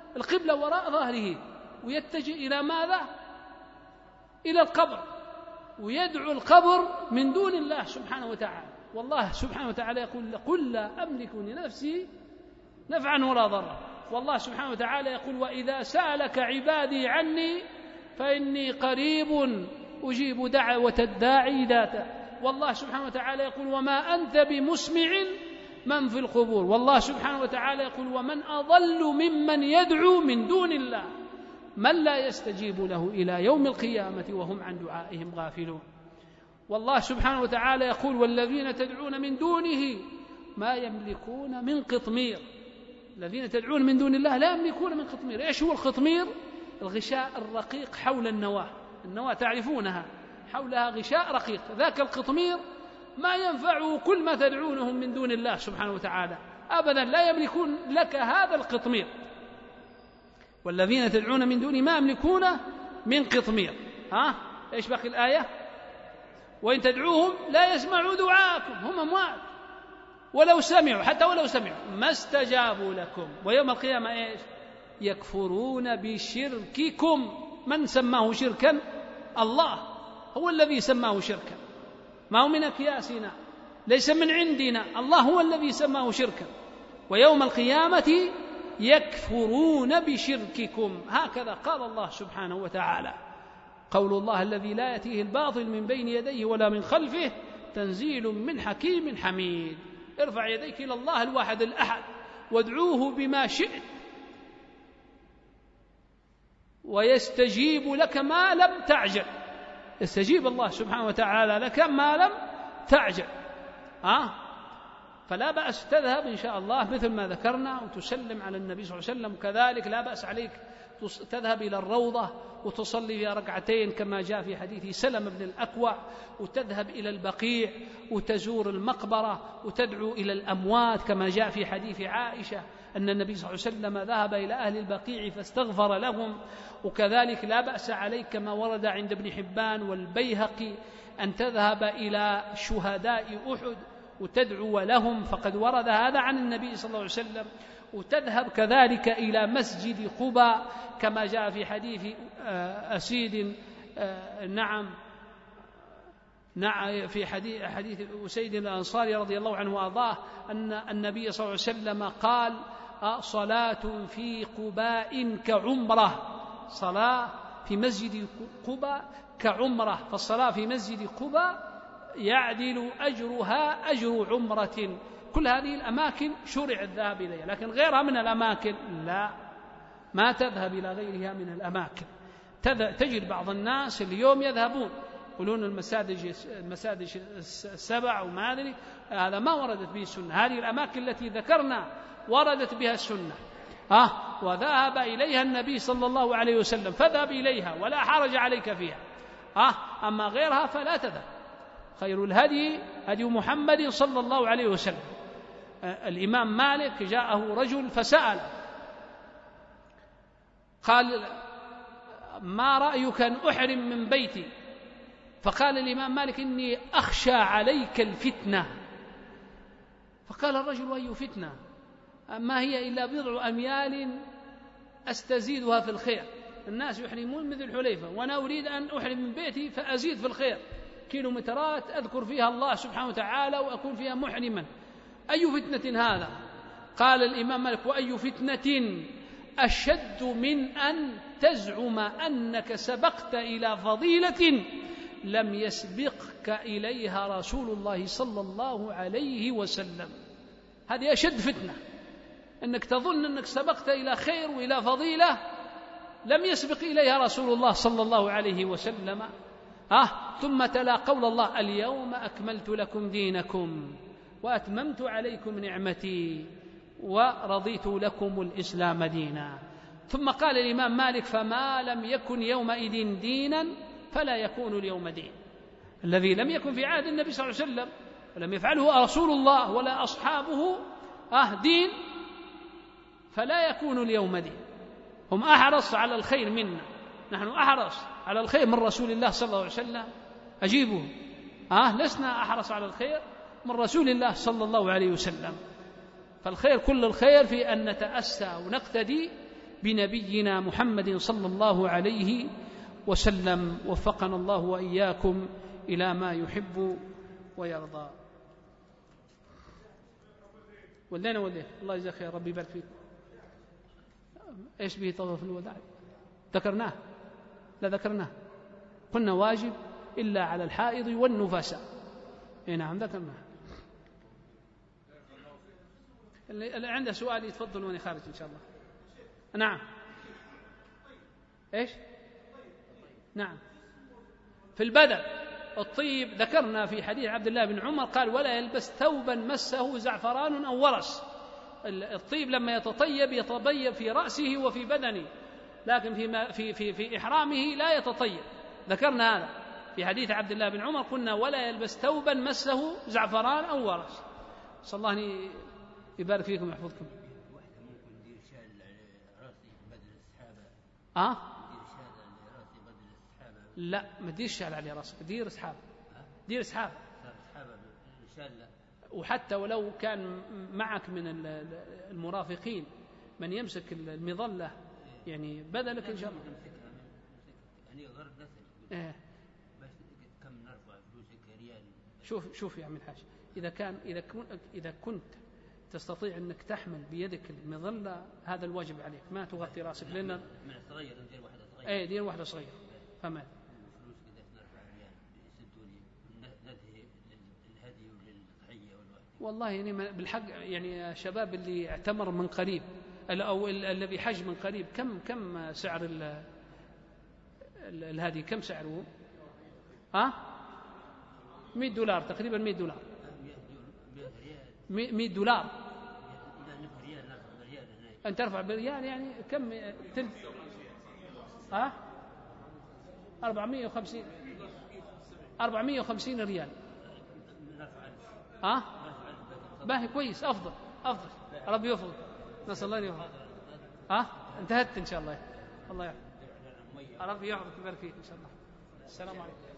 القبلة وراء ظهره ويتجه إلى ماذا؟ إلى القبر. ويدعو القبر من دون الله سبحانه وتعالى. والله سبحانه وتعالى يقول قل لا أملك لنفسي نفعا ولا ضرا. والله سبحانه وتعالى يقول وإذا سألك عبادي عني فإني قريب أجيب دعوة الداعي إذا دعا. والله سبحانه وتعالى يقول وما أنت بمسمع من في القبور. والله سبحانه وتعالى يقول ومن أضل ممن يدعو من دون الله من لا يستجيب له إلى يوم القيامة وهم عن دعائهم غافلون. والله سبحانه وتعالى يقول والذين تدعون من دونه ما يملكون من قطمير. الذين تدعون من دون الله لا يملكون من قطمير. إيش هو القطمير؟ الغشاء الرقيق حول النواة. النواة تعرفونها، حولها غشاء رقيق. ذاك القطمير ما ينفعه كل ما تدعونهم من دون الله سبحانه وتعالى أبدا، لا يملكون لك هذا القطمير. والذين تدعون من دونه ما يملكون من قطمير. ها إيش باقي الآية؟ وإن تدعوهم لا يسمعوا دعاءكم، هم أموات ولو سمعوا، حتى ولو سمعوا ما استجابوا لكم، ويوم القيامة إيش؟ يكفرون بشرككم. من سماه شركا؟ الله هو الذي سماه شركا، ما هو من أكياسنا، ليس من عندنا، الله هو الذي سماه شركا. ويوم القيامة يكفرون بشرككم. هكذا قال الله سبحانه وتعالى. قول الله الذي لا يأتيه الباطل من بين يديه ولا من خلفه تنزيل من حكيم حميد. ارفع يديك إلى الله الواحد الأحد وادعوه بما شئت ويستجيب لك ما لم تعجل. يستجيب الله سبحانه وتعالى لك ما لم تعجل. آه؟ فلا بأس تذهب إن شاء الله مثل ما ذكرنا وتسلم على النبي صلى الله عليه وسلم. كذلك لا بأس عليك تذهب إلى الروضة وتصلي فيها ركعتين كما جاء في حديث سلم بن الأكوع، وتذهب إلى البقيع وتزور المقبرة وتدعو إلى الأموات كما جاء في حديث عائشة أن النبي صلى الله عليه وسلم ذهب إلى أهل البقيع فاستغفر لهم. وكذلك لا بأس عليك كما ورد عند ابن حبان والبيهقي أن تذهب إلى شهداء أحد وتدعو لهم، فقد ورد هذا عن النبي صلى الله عليه وسلم. وتذهب كذلك إلى مسجد قباء كما جاء في حديث أسيد نعم نعم في حديث حديث أسيد الأنصاري رضي الله عنه وأرضاه أن النبي صلى الله عليه وسلم قال صلاة في قباء كعمرة. صلاة في مسجد قباء كعمرة، فالصلاة في مسجد قباء يعدل أجرها أجر عمرة. كل هذه الأماكن شرع الذهاب إليها، لكن غيرها من الأماكن لا، ما تذهب إلى غيرها من الأماكن. تجد بعض الناس اليوم يذهبون يقولون المساجد المساجد السبع وما أدري، هذا ما وردت به السنة. هذه الأماكن التي ذكرنا وردت بها السنة آه وذهب إليها النبي صلى الله عليه وسلم، فاذهب إليها ولا حرج عليك فيها. آه أما غيرها فلا تذهب. خير الهدي هدي محمد صلى الله عليه وسلم. آه الإمام مالك جاءه رجل فسأل قال ما رأيك أن أحرم من بيتي؟ فقال الإمام مالك إني أخشى عليك الفتنة. فقال الرجل أي فتنة؟ ما هي إلا بضع أميال أستزيدها في الخير. الناس يحرمون مثل حليفة وأنا أريد أن أحرم من بيتي فأزيد في الخير، كيلومترات أذكر فيها الله سبحانه وتعالى وأكون فيها محرما. أي فتنة هذا؟ قال الإمام مالك وأي فتنة أشد من أن تزعم أنك سبقت إلى فضيلة لم يسبقك إليها رسول الله صلى الله عليه وسلم. هذه أشد فتنة، أنك تظن أنك سبقت إلى خير وإلى فضيلة لم يسبق إليها رسول الله صلى الله عليه وسلم. آه ثم تلا قول الله اليوم أكملت لكم دينكم وأتممت عليكم نعمتي ورضيت لكم الإسلام دينا. ثم قال الإمام مالك فما لم يكن يومئذ دينا فلا يكون اليوم دين. الذي لم يكن في عهد النبي صلى الله عليه وسلم ولم يفعله رسول الله ولا أصحابه آه دين فلا يكون اليوم دين. هم أحرص على الخير منا، نحن أحرص على الخير من رسول الله صلى الله عليه وسلم. أجيبه آه لسنا أحرص على الخير من رسول الله صلى الله عليه وسلم. فالخير كل الخير في أن نتأسى ونقتدي بنبينا محمد صلى الله عليه وسلم. وفقنا الله وإياكم إلى ما يحب ويرضى. ولينا وليه الله يجزاك خير، ربي يبارك فيك. ايش به طواف الوداع؟ ذكرناه؟ لا ذكرناه، قلنا واجب إلا على الحائض والنفساء. اي نعم ذكرناه. اللي عنده سؤال يتفضل وأنا خارج إن شاء الله. نعم. ايش؟ نعم. في البدن الطيب ذكرنا في حديث عبد الله بن عمر قال ولا يلبس ثوبا مسه زعفران أو ورس. الطيب لما يتطيب يتطيب في رأسه وفي بدنه، لكن في في في في إحرامه لا يتطيب. ذكرنا هذا في حديث عبد الله بن عمر، قلنا ولا يلبس ثوبا مسه زعفران أو ورس. صلى الله عليه يبارك فيكم ويحفظكم. اه لا ما تدير شال على راسك، دير سحاب، دير سحاب. وحتى ولو كان معك من المرافقين من يمسك المظلة يعني بدلك إن شاء الله. يعني ضرب نفسك. كم نرفع فلوسك ريال. شوف شوف يا عم الحاج، إذا كان إذا إذا كنت تستطيع أنك تحمل بيدك المظلة هذا الواجب عليك، ما تغطي راسك لأن من صغير ندير واحدة صغيرة. إيه دير واحدة صغيرة. فما والله يعني بالحق يعني شباب اللي اعتمر من قريب أو الذي حج من قريب، كم كم سعر الهدي؟ كم سعره؟ ها مئة دولار تقريبا، مئة دولار، مئة دولار. أن ترفع بريال يعني كم تلت؟ ها أربعمائة وخمسين أربعمائة وخمسين ريال. ها باهي كويس، أفضل أفضل. ربي يوفقك، نسأل الله أن يوفقك. ها انتهت إن شاء الله. الله يحفظك، ربي يحفظك ويبارك فيك إن شاء الله. السلام عليكم.